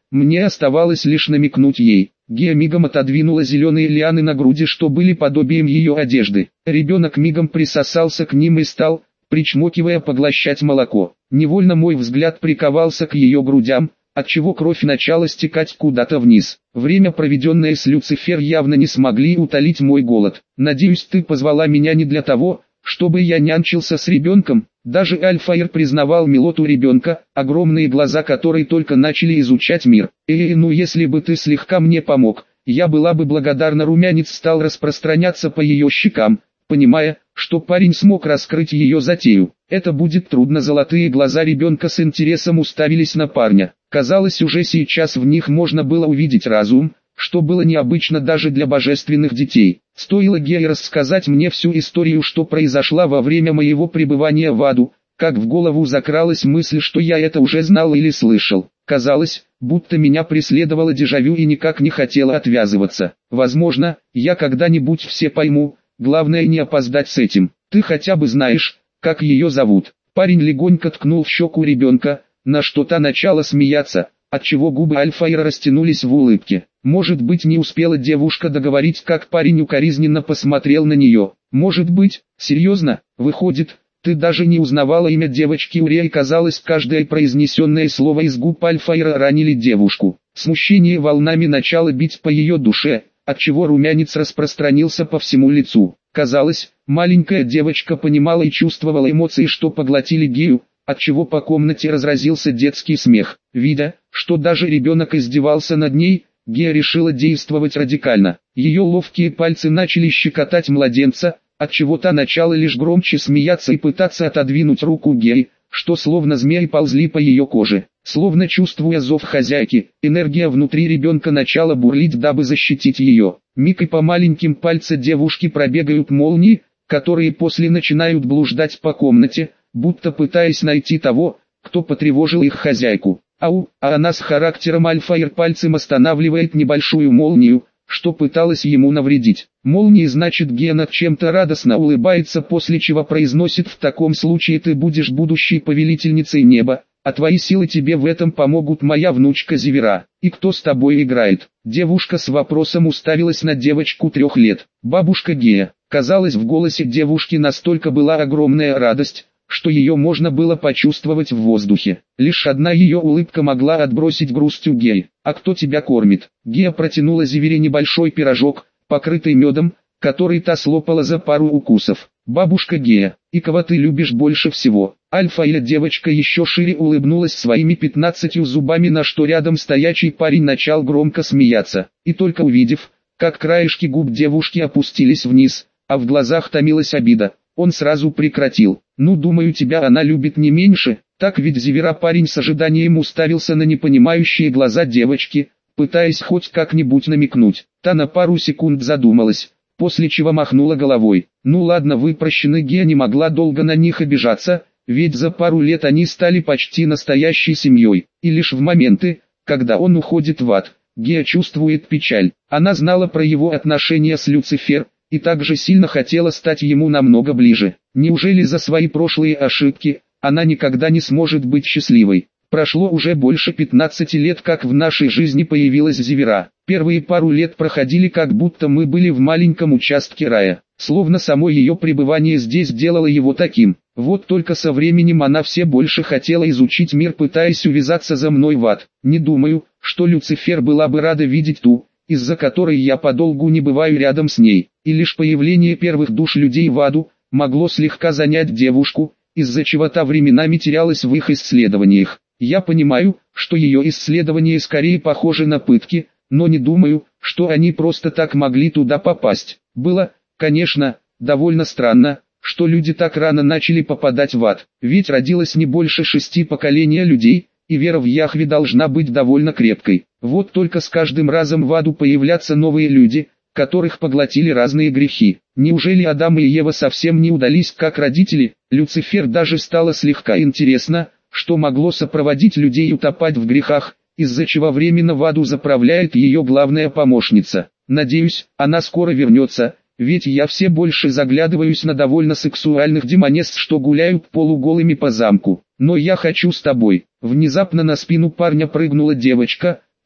Мне оставалось лишь намекнуть ей. Гея мигом отодвинула зеленые лианы на груди, что были подобием ее одежды. Ребенок мигом присосался к ним и стал, причмокивая, поглощать молоко. Невольно мой взгляд приковался к ее грудям, отчего кровь начала стекать куда-то вниз. Время, проведенное с Люцифер, явно не смогли утолить мой голод. Надеюсь, ты позвала меня не для того, чтобы я нянчился с ребенком. Даже Альфаир признавал милоту ребенка, огромные глаза которой только начали изучать мир. Ну если бы ты слегка мне помог, я была бы благодарна. Румянец стал распространяться по ее щекам, понимая, что парень смог раскрыть ее затею. Это будет трудно. Золотые глаза ребенка с интересом уставились на парня. Казалось, уже сейчас в них можно было увидеть разум, что было необычно даже для божественных детей. Стоило Гее рассказать мне всю историю, что произошла во время моего пребывания в аду, как в голову закралась мысль, что я это уже знал или слышал. Казалось, будто меня преследовало дежавю и никак не хотела отвязываться. Возможно, я когда-нибудь все пойму, главное не опоздать с этим. Ты хотя бы знаешь, как ее зовут? Парень легонько ткнул в щеку ребенка, на что та начала смеяться, отчего губы Альфаира растянулись в улыбке. Может быть, не успела девушка договорить, как парень укоризненно посмотрел на нее. Может быть, серьезно, выходит, ты даже не узнавала имя девочки Урия, и казалось, каждое произнесенное слово из губ Альфаира ранили девушку. Смущение волнами начало бить по ее душе, отчего румянец распространился по всему лицу. Казалось, маленькая девочка понимала и чувствовала эмоции, что поглотили Гею, отчего по комнате разразился детский смех. Видя, что даже ребенок издевался над ней, Гея решила действовать радикально. Ее ловкие пальцы начали щекотать младенца, отчего та начала лишь громче смеяться и пытаться отодвинуть руку Геи, что словно змеи ползли по ее коже. Словно чувствуя зов хозяйки, энергия внутри ребенка начала бурлить, дабы защитить ее. Миг, и по маленьким пальцам девушки пробегают молнии, которые после начинают блуждать по комнате, будто пытаясь найти того, кто потревожил их хозяйку. А она с характером Альфаир пальцем останавливает небольшую молнию, что пыталась ему навредить. Молнии, значит, Гея над чем-то радостно улыбается, после чего произносит: в таком случае ты будешь будущей повелительницей неба, а твои силы тебе в этом помогут, моя внучка Зевера. И кто с тобой играет? Девушка с вопросом уставилась на девочку 3 лет. Бабушка Гея. Казалось, в голосе девушки настолько была огромная радость, что ее можно было почувствовать в воздухе. Лишь одна ее улыбка могла отбросить грусть у Геи. «А кто тебя кормит?» Гея протянула Зевере небольшой пирожок, покрытый медом, который та слопала за пару укусов. «Бабушка Гея, и кого ты любишь больше всего?» Альфаира девочка еще шире улыбнулась своими 15 зубами, на что рядом стоячий парень начал громко смеяться. И только увидев, как краешки губ девушки опустились вниз, а в глазах томилась обида, он сразу прекратил. «Ну, думаю, тебя она любит не меньше». Так ведь Зевера? Парень с ожиданием уставился на непонимающие глаза девочки, пытаясь хоть как-нибудь намекнуть. Та на пару секунд задумалась, после чего махнула головой. Ну ладно, вы прощены. Гея не могла долго на них обижаться, ведь за пару лет они стали почти настоящей семьей. И лишь в моменты, когда он уходит в ад, Гея чувствует печаль. Она знала про его отношения с Люцифер, и также сильно хотела стать ему намного ближе. Неужели за свои прошлые ошибки она никогда не сможет быть счастливой? Прошло уже больше 15 лет, как в нашей жизни появилась Зевера. Первые пару лет проходили, как будто мы были в маленьком участке рая. Словно само ее пребывание здесь делало его таким. Вот только со временем она все больше хотела изучить мир, пытаясь увязаться за мной в ад. Не думаю, что Люцифер была бы рада видеть ту, из-за которой я подолгу не бываю рядом с ней. И лишь появление первых душ людей в аду могло слегка занять девушку, из-за чего та временами терялась в их исследованиях. Я понимаю, что ее исследования скорее похожи на пытки, но не думаю, что они просто так могли туда попасть. Было, конечно, довольно странно, что люди так рано начали попадать в ад, ведь родилось не больше 6 поколений людей, и вера в Яхве должна быть довольно крепкой. Вот только с каждым разом в аду появлятся новые люди, которых поглотили разные грехи. Неужели Адам и Ева совсем не удались как родители? Люцифер даже стало слегка интересно, что могло сопроводить людей утопать в грехах, из-за чего временно в аду заправляет ее главная помощница. Надеюсь, она скоро вернется, ведь я все больше заглядываюсь на довольно сексуальных демонесс, что гуляют полуголыми по замку. Но я хочу с тобой. Внезапно на спину парня прыгнула девочка,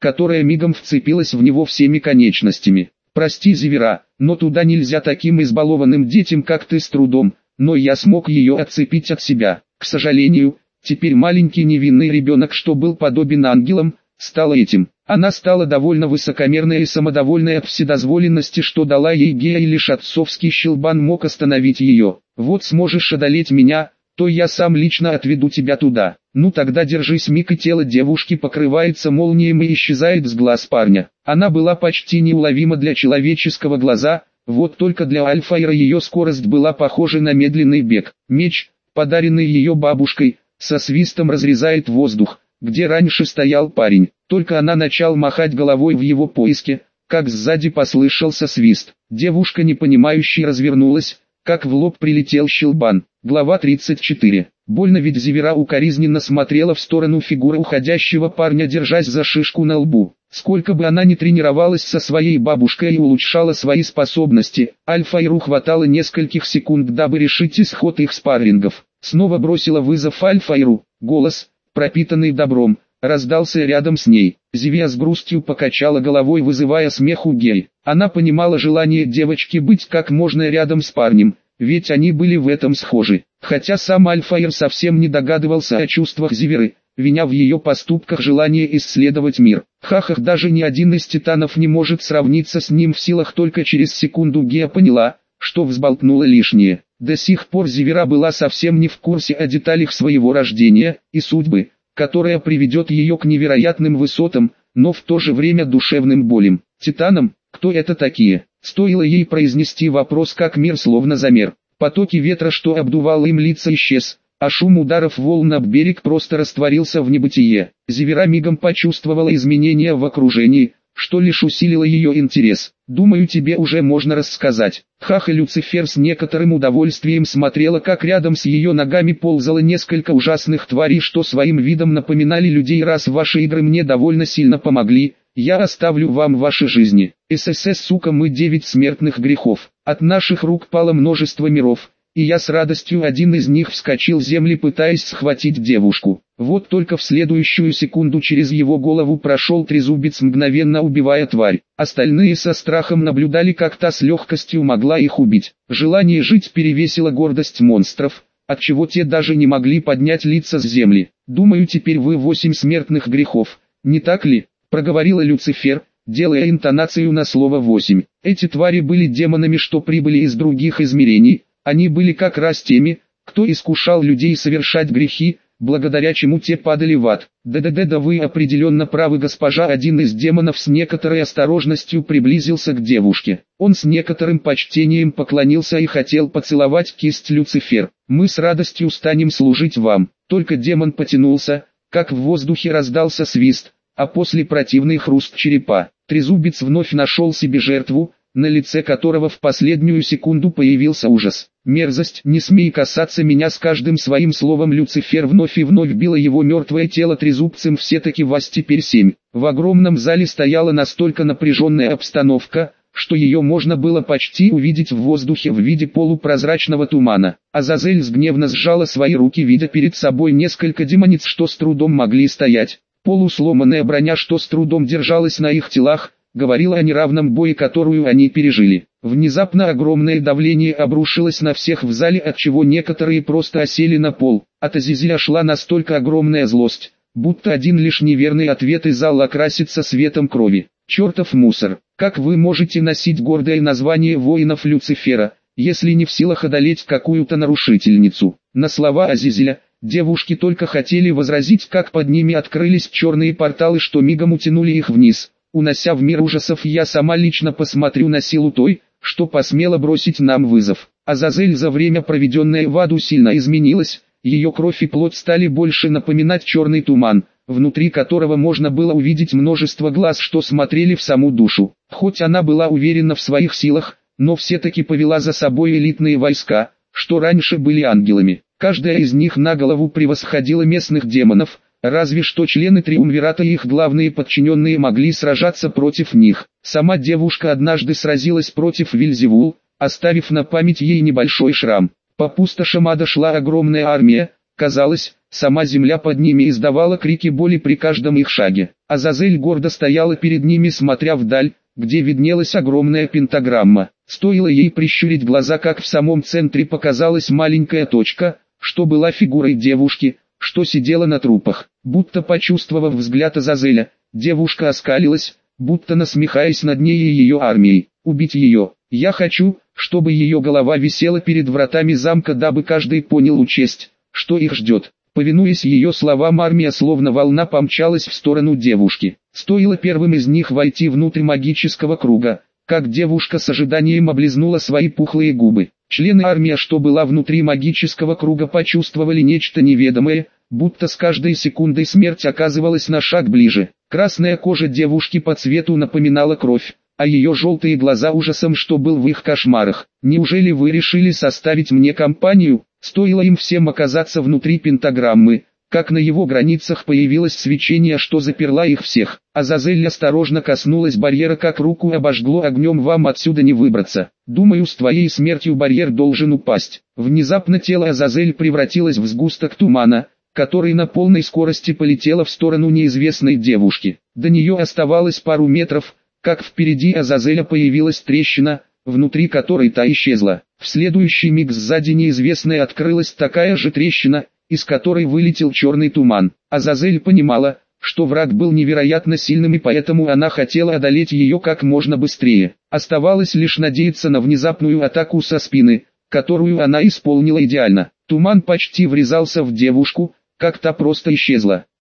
которая мигом вцепилась в него всеми конечностями. «Прости, Зевера, но туда нельзя таким избалованным детям, как ты, с трудом, но я смог ее отцепить от себя. К сожалению, теперь маленький невинный ребенок, что был подобен ангелам, стал этим». Она стала довольно высокомерная и самодовольная от вседозволенности, что дала ей Гея, и лишь отцовский щелбан мог остановить ее. «Вот сможешь одолеть меня, то я сам лично отведу тебя туда». «Ну тогда держись, миг», и тело девушки покрывается молнием и исчезает с глаз парня. Она была почти неуловима для человеческого глаза, вот только для Альфаира ее скорость была похожа на медленный бег. Меч, подаренный ее бабушкой, со свистом разрезает воздух, где раньше стоял парень. Только она начала махать головой в его поиске, как сзади послышался свист. Девушка непонимающе развернулась, как в лоб прилетел щелбан. Глава 34. Больно, ведь Зевера укоризненно смотрела в сторону фигуры уходящего парня, держась за шишку на лбу. Сколько бы она ни тренировалась со своей бабушкой и улучшала свои способности, Альфаиру хватало нескольких секунд, дабы решить исход их спаррингов. Снова бросила вызов Альфаиру. Голос, пропитанный добром, раздался рядом с ней. Зевия с грустью покачала головой, вызывая смех у Гей. Она понимала желание девочки быть как можно рядом с парнем, ведь они были в этом схожи. Хотя сам Альфаир совсем не догадывался о чувствах Зеверы, виня в ее поступках желание исследовать мир. Хахах, даже ни один из титанов не может сравниться с ним в силах. Только через секунду Гея поняла, что взболтнула лишнее. До сих пор Зевера была совсем не в курсе о деталях своего рождения и судьбы, которая приведет ее к невероятным высотам, но в то же время душевным болям. Титанам? Кто это такие? Стоило ей произнести вопрос, как мир словно замер. Потоки ветра, что обдувал им лица, исчез, а шум ударов волн об берег просто растворился в небытие. Зевера мигом почувствовала изменения в окружении, что лишь усилило ее интерес. «Думаю, тебе уже можно рассказать». Хаха Люцифер с некоторым удовольствием смотрела, как рядом с ее ногами ползало несколько ужасных тварей, что своим видом напоминали людей. «Раз ваши игры мне довольно сильно помогли, я оставлю вам ваши жизни. ССС, сука, мы 9 смертных грехов. От наших рук пало множество миров, и я с радостью один из них вскочил с земли, пытаясь схватить девушку. Вот только в следующую секунду через его голову прошел трезубец, мгновенно убивая тварь. Остальные со страхом наблюдали, как та с легкостью могла их убить. Желание жить перевесило гордость монстров, отчего те даже не могли поднять лица с земли. «Думаю, теперь вы 8 смертных грехов, не так ли?» — проговорила Люцифер, делая интонацию на слово 8. Эти твари были демонами, что прибыли из других измерений. Они были как раз теми, кто искушал людей совершать грехи, благодаря чему те падали в ад. «Да вы определенно правы, госпожа». Один из демонов с некоторой осторожностью приблизился к девушке. Он с некоторым почтением поклонился и хотел поцеловать кисть Люцифер. «Мы с радостью станем служить вам». Только демон потянулся, как в воздухе раздался свист, а после противный хруст черепа. Трезубец вновь нашел себе жертву, на лице которого в последнюю секунду появился ужас. «Мерзость, не смей касаться меня!» С каждым своим словом Люцифер вновь и вновь била его мертвое тело трезубцем. Все-таки вас теперь 7. В огромном зале стояла настолько напряженная обстановка, что ее можно было почти увидеть в воздухе в виде полупрозрачного тумана. Азазель гневно сжала свои руки, видя перед собой несколько демониц, что с трудом могли стоять. Полусломанная броня, что с трудом держалась на их телах, говорила о неравном бое, которую они пережили. Внезапно огромное давление обрушилось на всех в зале, отчего некоторые просто осели на пол. От Азизеля шла настолько огромная злость, будто один лишь неверный ответ, и зал окрасится светом крови. «Чертов мусор! Как вы можете носить гордое название воинов Люцифера, если не в силах одолеть какую-то нарушительницу?» На слова Азизеля девушки только хотели возразить, как под ними открылись черные порталы, что мигом утянули их вниз, унося в мир ужасов. «Я сама лично посмотрю на силу той, что посмела бросить нам вызов». Азазель за время, проведенное в аду, сильно изменилась, ее кровь и плоть стали больше напоминать черный туман, внутри которого можно было увидеть множество глаз, что смотрели в саму душу. Хоть она была уверена в своих силах, но все-таки повела за собой элитные войска, что раньше были ангелами. Каждая из них на голову превосходила местных демонов, разве что члены Триумвирата и их главные подчиненные могли сражаться против них. Сама девушка однажды сразилась против Вельзевул, оставив на память ей небольшой шрам. По пустошам ада шла огромная армия, Казалось, сама земля под ними издавала крики боли при каждом их шаге. Азазель гордо стояла перед ними, смотря вдаль, где виднелась огромная пентаграмма. Стоило ей прищурить глаза, как в самом центре показалась маленькая точка, что была фигурой девушки, что сидела на трупах. Будто почувствовав взгляд Азазеля, девушка оскалилась, будто насмехаясь над ней и ее армией. «Убить ее! Я хочу, чтобы ее голова висела перед вратами замка, дабы каждый понял учесть, что их ждет». Повинуясь ее словам, армия словно волна помчалась в сторону девушки. Стоило первым из них войти внутрь магического круга, как девушка с ожиданием облизнула свои пухлые губы. Члены армии, что была внутри магического круга, почувствовали нечто неведомое, будто с каждой секундой смерть оказывалась на шаг ближе. Красная кожа девушки по цвету напоминала кровь, а ее желтые глаза ужасом, что был в их кошмарах. «Неужели вы решили составить мне компанию?» Стоило им всем оказаться внутри пентаграммы, как на его границах появилось свечение, что заперло их всех. Азазель осторожно коснулась барьера, как руку обожгло огнем. «Вам отсюда не выбраться. Думаю, с твоей смертью барьер должен упасть». Внезапно тело Азазель превратилось в сгусток тумана, который на полной скорости полетело в сторону неизвестной девушки. До нее оставалось пару метров, как впереди Азазеля появилась трещина, внутри которой та исчезла. В следующий миг сзади неизвестной открылась такая же трещина, из которой вылетел черный туман. Азазель понимала, что враг был невероятно сильным, и поэтому она хотела одолеть ее как можно быстрее. Оставалось лишь надеяться на внезапную атаку со спины, которую она исполнила идеально. Туман почти врезался в девушку, как та просто исчезла.